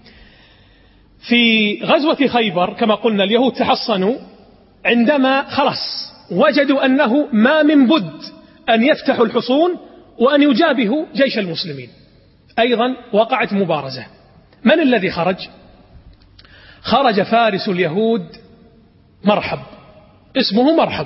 في غزوة خيبر، كما قلنا اليهود تحصنوا عندما خلص وجدوا أنه ما من بد أن يفتحوا الحصون وأن يجابهوا جيش المسلمين. أيضا وقعت مبارزة. من الذي خرج؟ خرج فارس اليهود مرحب، اسمه مرحب.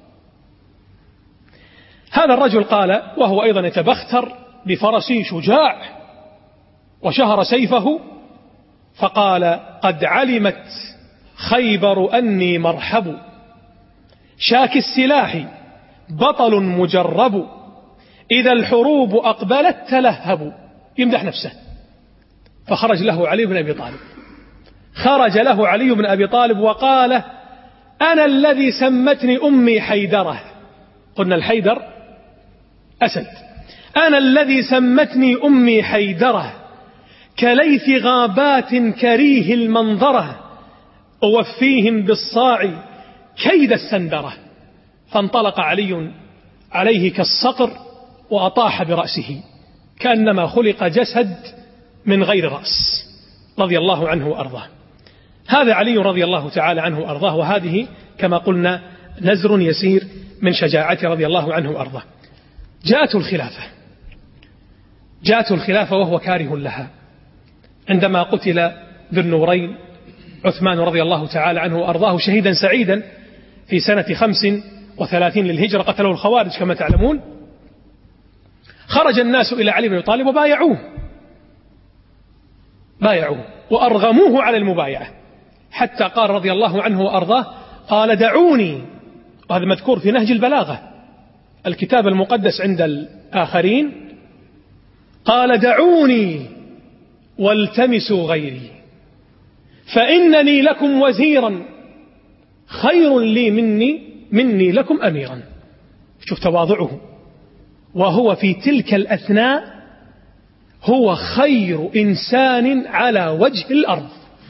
هذا الرجل قال وهو أيضا يتبختر بفرسي شجاع وشهر سيفه، فقال قد علمت خيبر أني مرحب، شاك السلاح بطل مجرب، إذا الحروب أقبلت تلهب. يمدح نفسه. فخرج له علي بن أبي طالب خرج له علي بن أبي طالب وقال أنا الذي سمتني أمي حيدرة. قلنا الحيدر أسد. أنا الذي سمتني أمي حيدرة، كليث غابات كريه المنظرة، أوفيهم بالصاع كيد السندرة. فانطلق علي عليه كالصقر وأطاح برأسه كأنما خلق جسد من غير رأس رضي الله عنه وأرضاه. هذا علي رضي الله تعالى عنه وأرضاه، وهذه كما قلنا نزر يسير من شجاعته رضي الله عنه وأرضاه. جاءته الخلافة جاءته الخلافة وهو كاره لها عندما قتل ذو النورين عثمان رضي الله تعالى عنه وأرضاه شهيدا سعيدا في سنة خمس وثلاثين للهجرة، قتله الخوارج كما تعلمون. خرج الناس إلى علي بن أبي طالب وبايعوه بايعوه وأرغموه على المبايعة. حتى قال رضي الله عنه وأرضاه قال دعوني، وهذا مذكور في نهج البلاغة الكتاب المقدس عند الآخرين، قال دعوني والتمسوا غيري فإنني لكم وزيرا خير لي مني مني لكم أميرا. شوف تواضعه، وهو في تلك الأثناء هو خير إنسان على وجه الأرض.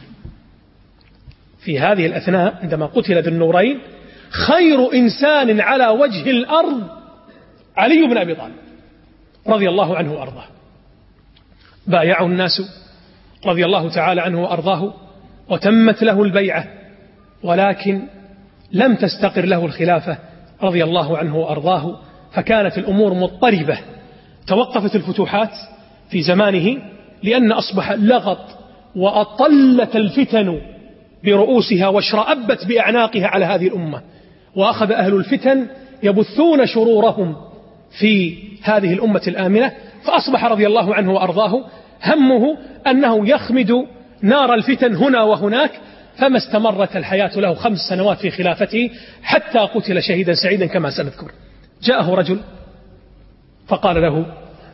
في هذه الأثناء عندما قتل ذو النورين خير إنسان على وجه الأرض علي بن أبي طالب رضي الله عنه وأرضاه. بايعه الناس رضي الله تعالى عنه وأرضاه وتمت له البيعة، ولكن لم تستقر له الخلافة رضي الله عنه وأرضاه، فكانت الأمور مضطربة. توقفت الفتوحات في زمانه لأن أصبح لغط وأطلت الفتن برؤوسها واشرأبت بأعناقها على هذه الأمة، وأخذ أهل الفتن يبثون شرورهم في هذه الأمة الآمنة، فأصبح رضي الله عنه وأرضاه همه أنه يخمد نار الفتن هنا وهناك، فما استمرت الحياة له خمس سنوات في خلافته حتى قتل شهيدا سعيدا كما سنذكر. جاءه رجل فقال له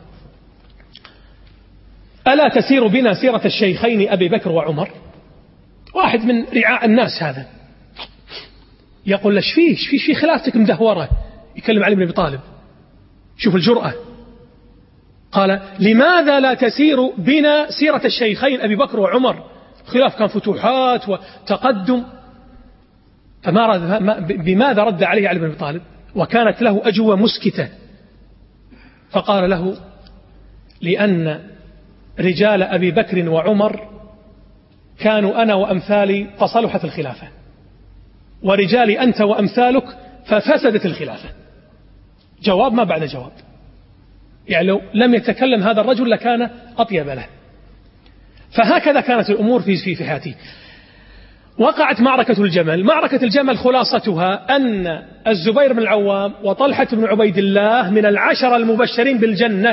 ألا تسير بنا سيرة الشيخين أبي بكر وعمر؟ واحد من رعاء الناس هذا يقول لش فيش فيش في خلافتك مدهورة، يكلم علي بن أبي طالب، شوف الجرأة. قال لماذا لا تسير بنا سيرة الشيخين أبي بكر وعمر؟ خلاف كان فتوحات وتقدم. فما رد بماذا رد عليه علي بن أبي طالب وكانت له أجوبة مسكتة؟ فقال له لأن رجال أبي بكر وعمر كانوا أنا وأمثالي فصلحت الخلافة، ورجالي أنت وأمثالك ففسدت الخلافة. جواب ما بعد جواب، يعني لو لم يتكلم هذا الرجل لكان أطيب له. فهكذا كانت الأمور في في حياته. وقعت معركة الجمل. معركة الجمل خلاصتها أن الزبير بن العوام وطلحة بن عبيد الله من العشر المبشرين بالجنة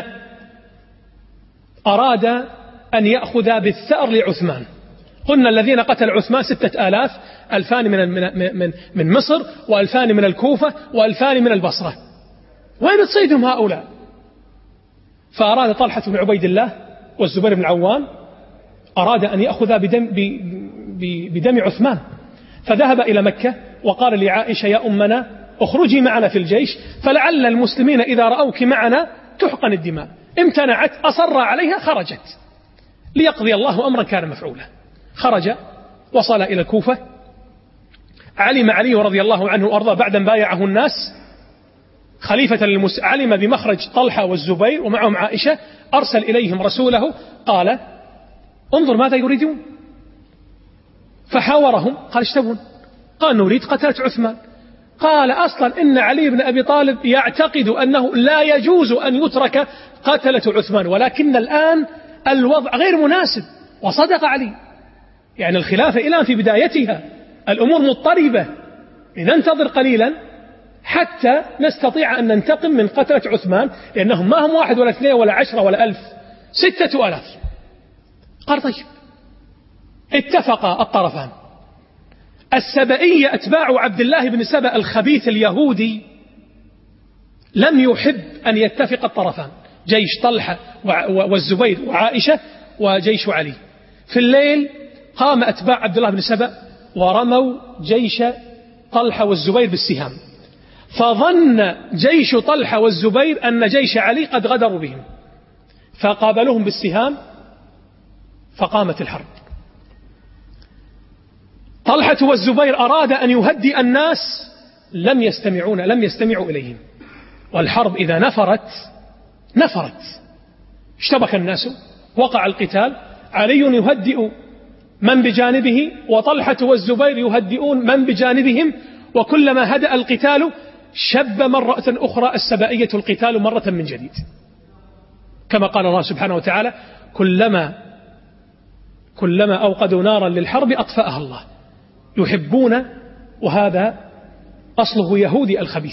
أراد أن يأخذ بالثأر لعثمان. قلنا الذين قتل عثمان ستة آلاف، ألفان من من من مصر وألفان من الكوفة وألفان من البصرة. وين تصيدهم هؤلاء؟ فأراد طلحة بن عبيد الله والزبير بن العوام أراد أن يأخذ بدم, بدم عثمان، فذهب إلى مكة وقال لعائشة يا أمنا اخرجي معنا في الجيش فلعل المسلمين إذا رأوك معنا تحقن الدماء. امتنعت، أصر عليها، خرجت ليقضي الله أمرا كان مفعولا. خرج وصل إلى الكوفة. علم علي رضي الله عنه وأرضاه بعد أن بايعه الناس خليفة للمس... علم بمخرج طلحة والزبير ومعهم عائشة، أرسل إليهم رسوله قال انظر ماذا يريدون. فحاورهم قال ايش تبون؟ قال نريد قتلة عثمان. قال أصلا إن علي بن أبي طالب يعتقد أنه لا يجوز أن يترك قتلة عثمان، ولكن الآن الوضع غير مناسب. وصدق علي، يعني الخلافة الآن في بدايتها، الأمور مضطربة، لننتظر قليلا حتى نستطيع أن ننتقم من قتلة عثمان، لأنهم ما هم واحد ولا اثنين ولا عشرة ولا ألف، ستة ألاف. قال طيب. اتفق الطرفان. السبئية أتباع عبد الله بن سبأ الخبيث اليهودي لم يحب أن يتفق الطرفان، جيش طلحة والزبير وعائشة وجيش علي. في الليل قام أتباع عبد الله بن سبأ ورموا جيش طلحة والزبير بالسهام، فظن جيش طلحة والزبير أن جيش علي قد غدروا بهم، فقابلوهم بالسهام فقامت الحرب. طلحة والزبير أراد أن يهدئ الناس، لم يستمعون لم يستمعوا إليهم. والحرب إذا نفرت نفرت اشتبك الناس، وقع القتال. علي يهدئ من بجانبه وطلحة والزبير يهدئون من بجانبهم، وكلما هدأ القتال شب مرة أخرى السبائية القتال مرة من جديد، كما قال الله سبحانه وتعالى كلما كلما أوقدوا نارا للحرب أطفأها الله. يحبون، وهذا أصله يهودي الخبيث.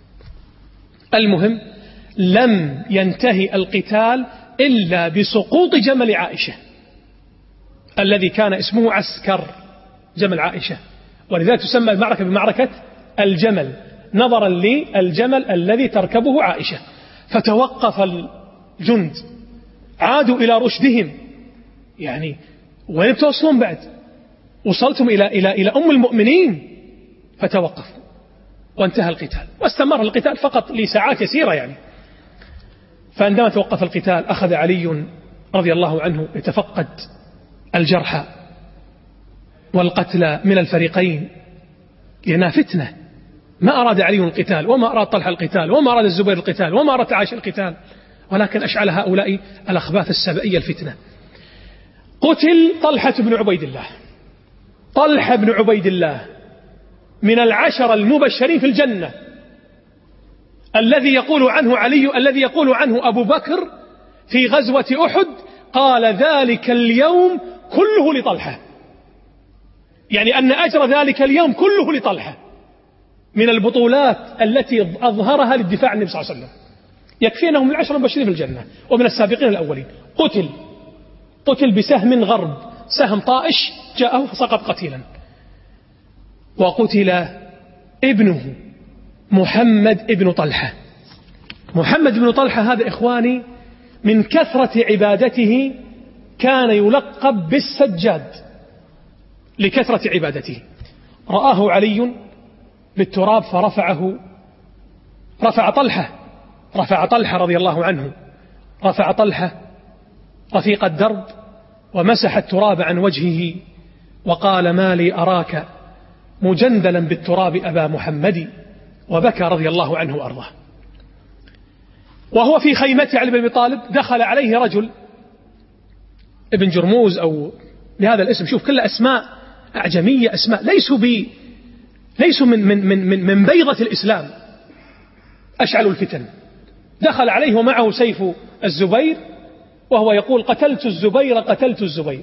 المهم لم ينتهي القتال إلا بسقوط جمل عائشة الذي كان اسمه عسكر، جمل عائشة، ولذلك تسمى المعركة بمعركة الجمل نظرا للجمل الذي تركبه عائشة. فتوقف الجند، عادوا إلى رشدهم، يعني وين توصلون بعد؟ وصلتم إلى إلى إلى أم المؤمنين. فتوقفوا وانتهى القتال، واستمر القتال فقط لساعات يسيرة يعني. فعندما توقف القتال أخذ علي رضي الله عنه يتفقد الجرحى والقتلى من الفريقين، لأنها فتنة. ما أراد علي القتال، وما أراد طلحة القتال، وما أراد الزبير القتال، وما أراد عائشة القتال، ولكن أشعل هؤلاء الأخباث السبئية الفتنة. قتل طلحة بن عبيد الله. طلحة بن عبيد الله من العشر المبشرين في الجنة، الذي يقول عنه علي، الذي يقول عنه أبو بكر في غزوة أحد قال ذلك اليوم كله لطلحة، يعني أن أجر ذلك اليوم كله لطلحة من البطولات التي أظهرها للدفاع عن النبي صلى الله عليه وسلم. يكفي أنه من العشر المبشرين في الجنة ومن السابقين الأولين. قتل قتل بسهم غرب، سهم طائش جاءه فسقط قتيلا. وقتل ابنه محمد ابن طلحة. محمد بن طلحة هذا إخواني من كثرة عبادته كان يلقب بالسجاد لكثرة عبادته. رآه علي بالتراب فرفعه، رفع طلحة رفع طلحة رضي الله عنه رفع طلحة رفيق الدرب ومسح التراب عن وجهه وقال ما لي أراك مجندلا بالتراب أبا محمد، وبكى رضي الله عنه وأرضاه. وهو في خيمته علي بن أبي طالب دخل عليه رجل ابن جرموز أو بهذا الاسم، شوف كل أسماء أعجمية، أسماء ليسوا بي ليسوا من من من من, من بيضة الإسلام، أشعلوا الفتن. دخل عليه ومعه سيف الزبير وهو يقول قتلت الزبير قتلت الزبير.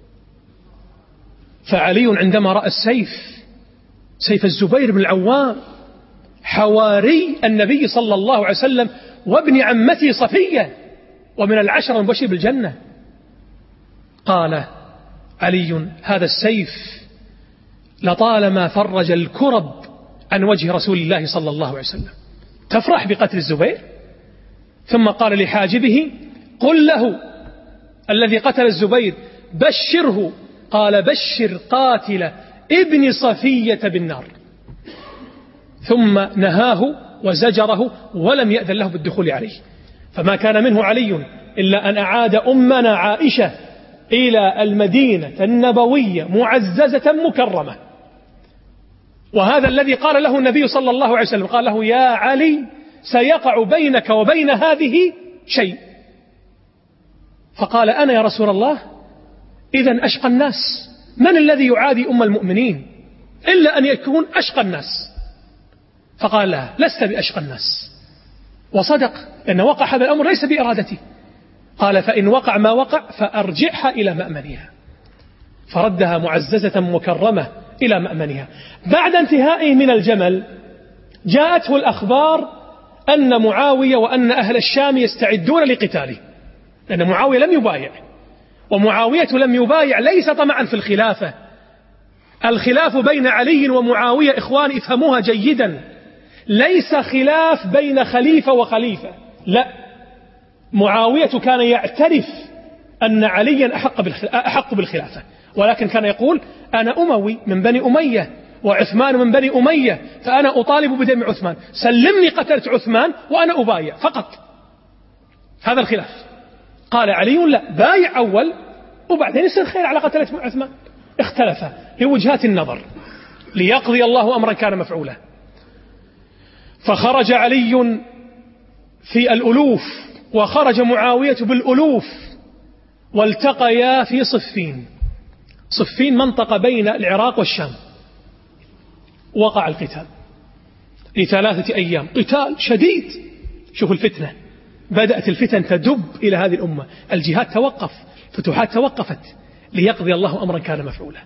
فعلي عندما رأى السيف، سيف الزبير بن العوام حواري النبي صلى الله عليه وسلم وابن عمته صفية ومن العشر المبشرين بالجنة، قال علي هذا السيف لطالما فرج الكرب عن وجه رسول الله صلى الله عليه وسلم. تفرح بقتل الزبير؟ ثم قال لحاجبه قل له الذي قتل الزبير بشره، قال بشر قاتل ابن صفية بالنار. ثم نهاه وزجره ولم يأذن له بالدخول عليه. فما كان منه علي إلا أن أعاد أمنا عائشة إلى المدينة النبوية معززة مكرمة. وهذا الذي قال له النبي صلى الله عليه وسلم، قال له يا علي سيقع بينك وبين هذه شيء. فقال أنا يا رسول الله إذن أشقى الناس، من الذي يعادي أم المؤمنين إلا أن يكون أشقى الناس؟ فقال لا لست بأشقى الناس. وصدق، لأن وقع هذا الأمر ليس بإرادتي. قال فإن وقع ما وقع فأرجعها إلى مأمنها. فردها معززة مكرمة إلى مأمنها. بعد انتهائه من الجمل جاءته الأخبار أن معاوية وأن أهل الشام يستعدون لقتاله، لأن معاوية لم يبايع، ومعاوية لم يبايع ليس طمعا في الخلافة. الخلاف بين علي ومعاوية إخوان افهموها جيدا، ليس خلاف بين خليفة وخليفة، لا، معاوية كان يعترف أن عليا أحق بالخلافة، ولكن كان يقول أنا أموي من بني أمية وعثمان من بني أمية، فأنا أطالب بدم عثمان، سلمني قتلت عثمان وأنا أبايع فقط. هذا الخلاف. قال علي لا، بايع أول وبعدين يصير خير على قتلت عثمان. اختلف لوجهات النظر ليقضي الله أمرا كان مفعولا. فخرج علي في الألوف وخرج معاوية بالألوف والتقيا في صفين. صفين منطقة بين العراق والشام. وقع القتال لثلاثة أيام، قتال شديد. شوف الفتنة، بدأت الفتن تدب إلى هذه الأمة، الجهاد توقف، فتوحات توقفت ليقضي الله أمرا كان مفعولا.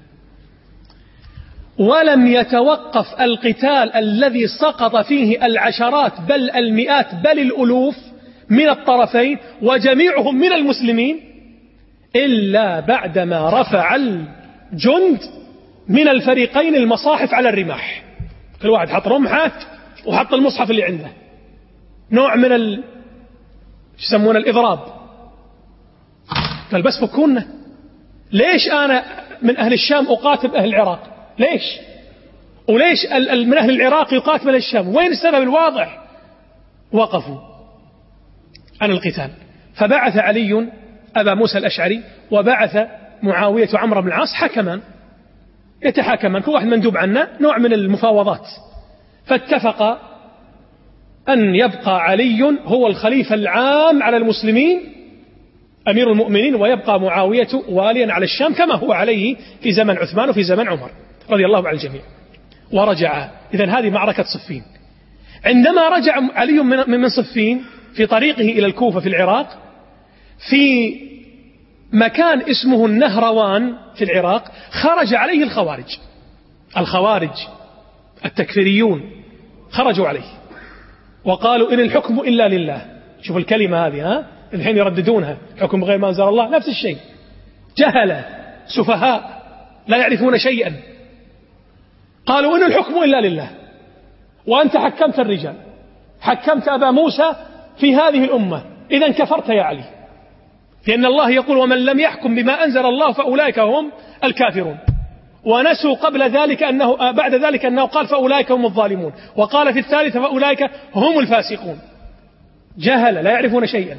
ولم يتوقف القتال الذي سقط فيه العشرات بل المئات بل الألوف من الطرفين وجميعهم من المسلمين إلا بعدما رفع الجند من الفريقين المصاحف على الرماح، كل واحد حط رمحه وحط المصحف اللي عنده، نوع من ال يسمونه الإضراب. قال بس فكونا، ليش أنا من أهل الشام أقاتل أهل العراق؟ ليش؟ وليش من أهل العراق يقاتل أهل الشام؟ وين السبب الواضح؟ وقفوا عن القتال، فبعث علي أبا موسى الأشعري وبعث معاوية وعمرو بن العاص حكما يتحاكمان، كل واحد مندوب عنا، نوع من المفاوضات. فاتفق أن يبقى علي هو الخليفة العام على المسلمين أمير المؤمنين، ويبقى معاوية واليا على الشام كما هو عليه في زمن عثمان وفي زمن عمر رضي الله عن الجميع. ورجع، إذن هذه معركة صفين. عندما رجع علي من صفين في طريقه إلى الكوفة في العراق، في مكان اسمه النهروان في العراق خرج عليه الخوارج. الخوارج التكفيريون خرجوا عليه وقالوا إن الحكم إلا لله. شوف الكلمة هذه، ها الحين يرددونها، حكم غير ما أنزل الله، نفس الشيء. جهلة سفهاء لا يعرفون شيئا، قالوا إن الحكم إلا لله، وأنت حكمت الرجال، حكمت أبا موسى في هذه الأمة، إذن كفرت يا علي، لأن الله يقول ومن لم يحكم بما أنزل الله فأولئك هم الكافرون. ونسوا قبل ذلك أنه بعد ذلك أنه قال فأولئك هم الظالمون، وقال في الثالثة فأولئك هم الفاسقون. جهل لا يعرفون شيئا.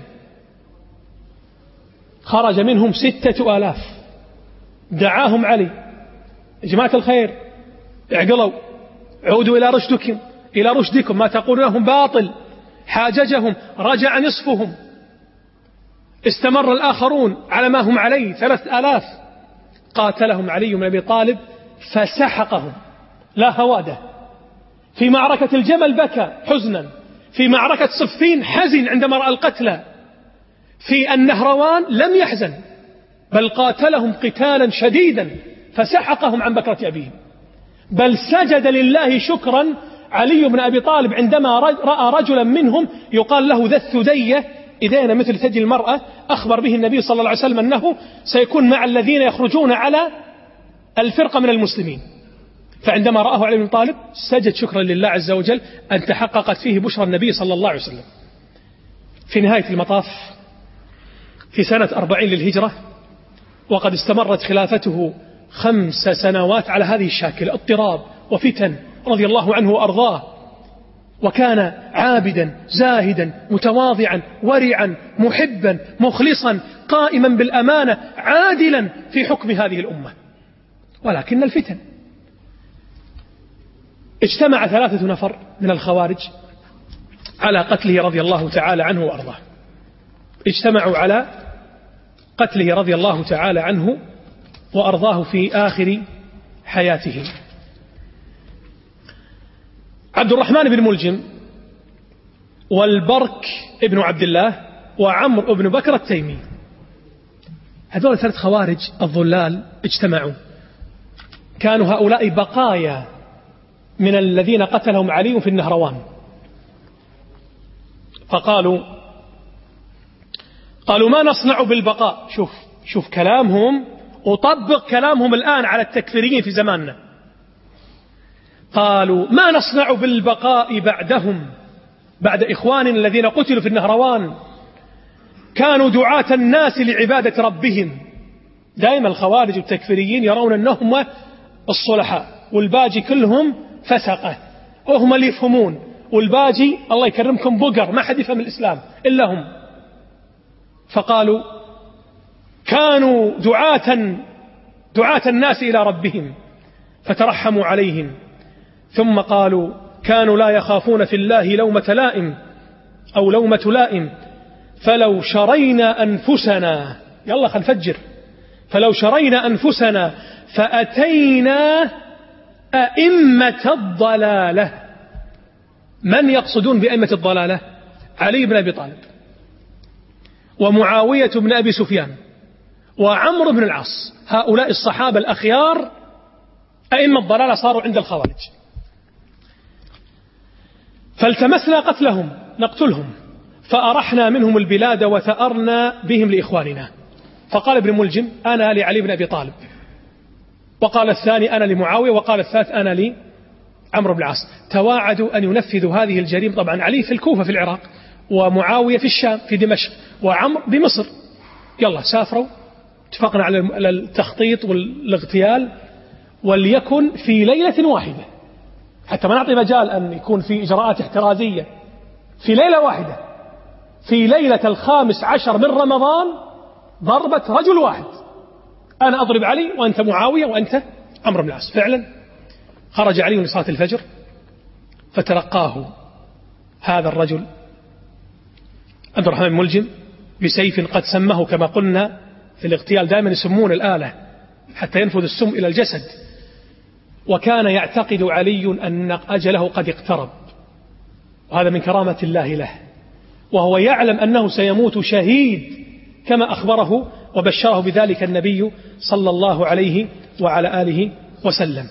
خرج منهم ستة آلاف، دعاهم علي: يا جماعة الخير اعقلوا، عودوا إلى رشدكم إلى رشدكم، ما تقولونهم باطل. حاججهم، رجع نصفهم، استمر الآخرون على ما هم عليه ثلاث آلاف. قاتلهم علي بن أبي طالب فسحقهم لا هواده. في معركة الجمل بكى حزنا، في معركة صفين حزن عندما رأى القتلى، في النهروان لم يحزن بل قاتلهم قتالا شديدا فسحقهم عن بكرة أبيهم، بل سجد لله شكرا علي بن أبي طالب عندما رأى رجلا منهم يقال له ذا الثدية، إذا مثل ثدي المرأة، أخبر به النبي صلى الله عليه وسلم أنه سيكون مع الذين يخرجون على الفرقة من المسلمين. فعندما رآه علي بن طالب سجد شكرا لله عز وجل أن تحققت فيه بشرى النبي صلى الله عليه وسلم. في نهاية المطاف في سنة أربعين للهجرة، وقد استمرت خلافته خمس سنوات على هذه الشاكلة، اضطراب وفتن، رضي الله عنه وأرضاه، وكان عابدا زاهدا متواضعا ورعا محبا مخلصا قائما بالأمانة عادلا في حكم هذه الأمة. ولكن الفتن، اجتمع ثلاثة نفر من الخوارج على قتله رضي الله تعالى عنه وأرضاه، اجتمعوا على قتله رضي الله تعالى عنه وأرضاه في آخر حياته. عبد الرحمن بن ملجم والبرك ابن عبد الله وعمرو بن بكر التيمي، هذول ثلاث خوارج الضلال اجتمعوا. كانوا هؤلاء بقايا من الذين قتلهم علي في النهروان، فقالوا قالوا ما نصنع بالبقاء. شوف شوف كلامهم، وطبق كلامهم الآن على التكفيريين في زماننا. قالوا ما نصنع بالبقاء بعدهم، بعد إخواننا الذين قتلوا في النهروان، كانوا دعاة الناس لعبادة ربهم. دائما الخوارج والتكفيريين يرون أنهم الصلحاء والباجي كلهم فسقة، وهم اللي يفهمون، والباجي الله يكرمكم بقر، ما حد يفهم الإسلام إلا هم. فقالوا كانوا دعاة دعاة الناس إلى ربهم فترحموا عليهم. ثم قالوا كانوا لا يخافون في الله لومة لائم أو لومة لائم، فلو شرينا أنفسنا، يلا خل نفجر، فلو شرينا أنفسنا فأتينا أئمة الضلالة. من يقصدون بأئمة الضلالة؟ علي بن أبي طالب ومعاوية بن أبي سفيان وعمرو بن العاص، هؤلاء الصحابة الأخيار أئمة الضلالة صاروا عند الخوارج. فالتمسنا قتلهم نقتلهم، فأرحنا منهم البلاد وثأرنا بهم لإخواننا. فقال ابن ملجم أنا لعلي بن أبي طالب وقال الثاني أنا لمعاوية، وقال الثالث أنا لعمرو بن العاص. تواعدوا أن ينفذوا هذه الجريمة. طبعا علي في الكوفة في العراق، ومعاوية في الشام في دمشق، وعمرو بمصر. يلا سافروا، اتفقنا على التخطيط والاغتيال، وليكن في ليلة واحدة، حتى ما نعطي مجال أن يكون في إجراءات احترازية. في ليلة واحدة، في ليلة الخامس عشر من رمضان، ضربة رجل واحد، أنا أضرب علي وأنت معاوية وأنت عمرو بن العاص. فعلا خرج علي لصلاة الفجر، فتلقاه هذا الرجل عبد الرحمن بن ملجم بسيف قد سمه، كما قلنا في الاغتيال دائما يسمون الآلة حتى ينفذ السم إلى الجسد. وكان يعتقد علي أن أجله قد اقترب، وهذا من كرامة الله له، وهو يعلم أنه سيموت شهيد كما أخبره وبشره بذلك النبي صلى الله عليه وعلى آله وسلم.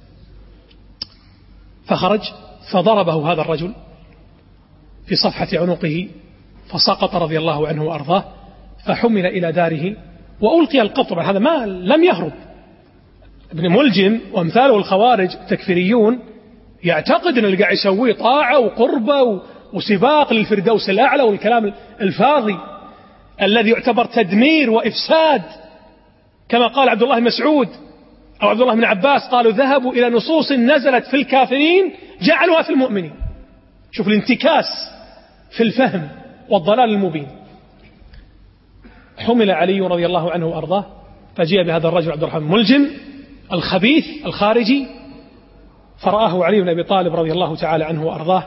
فخرج فضربه هذا الرجل في صفحة عنقه فسقط رضي الله عنه وأرضاه، فحمل إلى داره وألقي القطر. هذا ما لم يهرب. ابن ملجم وامثاله الخوارج التكفيريون يعتقد أن اللي قاعد يسويه طاعة وقربة وسباق للفردوس الأعلى والكلام الفاضي الذي يعتبر تدمير وإفساد، كما قال عبد الله بن مسعود أو عبد الله بن عباس، قالوا ذهبوا إلى نصوص نزلت في الكافرين جعلوها في المؤمنين. شوف الانتكاس في الفهم والضلال المبين. حمل علي رضي الله عنه وأرضاه، فجاء بهذا الرجل عبد الرحمن ملجم الخبيث الخارجي، فرآه علي بن أبي طالب رضي الله تعالى عنه وأرضاه،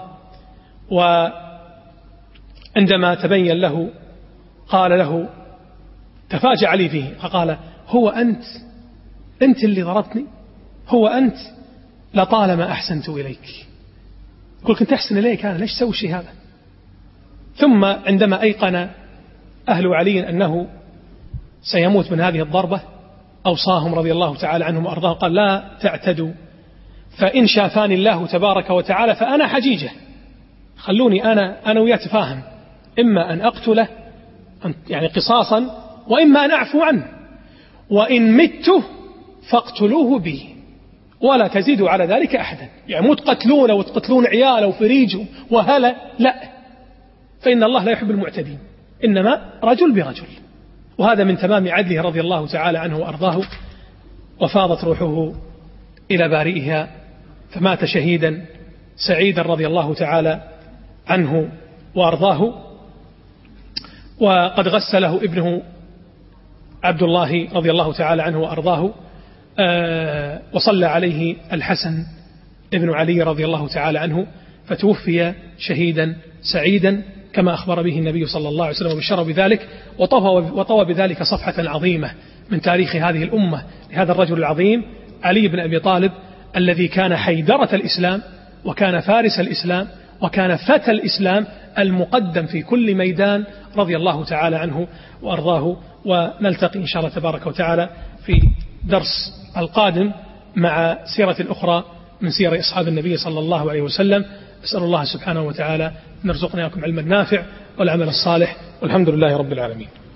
وعندما تبين له قال له، تفاجأ علي فيه فقال: هو أنت أنت اللي ضربتني؟ هو أنت؟ لطالما أحسنت إليك. قل كنت أحسن إليك أنا، ليش سوي شيء هذا؟ ثم عندما أيقن أهل علي أنه سيموت من هذه الضربة، أوصاهم رضي الله تعالى عنهم وأرضاهم، قال: لا تعتدوا، فإن شافاني الله تبارك وتعالى فأنا حجيجة، خلوني أنا أنا وياه تفاهم، إما أن أقتله يعني قصاصا، وإما أن أعفو عنه، وإن مت فاقتلوه بي ولا تزيدوا على ذلك أحدا. يعني مو تقتلونه وتقتلون عياله وفريجه وهلا، لا، فإن الله لا يحب المعتدين، إنما رجل برجل. وهذا من تمام عدله رضي الله تعالى عنه وأرضاه. وفاضت روحه إلى بارئها، فمات شهيدا سعيدا رضي الله تعالى عنه وأرضاه. وقد غسله ابنه عبد الله رضي الله تعالى عنه وأرضاه، آه وصلى عليه الحسن ابن علي رضي الله تعالى عنه، فتوفي شهيدا سعيدا كما أخبر به النبي صلى الله عليه وسلم وبشر بذلك، وطوى, وطوى بذلك صفحة عظيمة من تاريخ هذه الأمة لهذا الرجل العظيم علي بن أبي طالب، الذي كان حيدرة الإسلام، وكان فارس الإسلام، وكان فتى الإسلام المقدم في كل ميدان رضي الله تعالى عنه وأرضاه. ونلتقي إن شاء الله تبارك وتعالى في درس القادم مع سيرة أخرى من سير أصحاب النبي صلى الله عليه وسلم. أسأل الله سبحانه وتعالى أن يرزقنا وإياكم علما نافع والعمل الصالح، والحمد لله رب العالمين.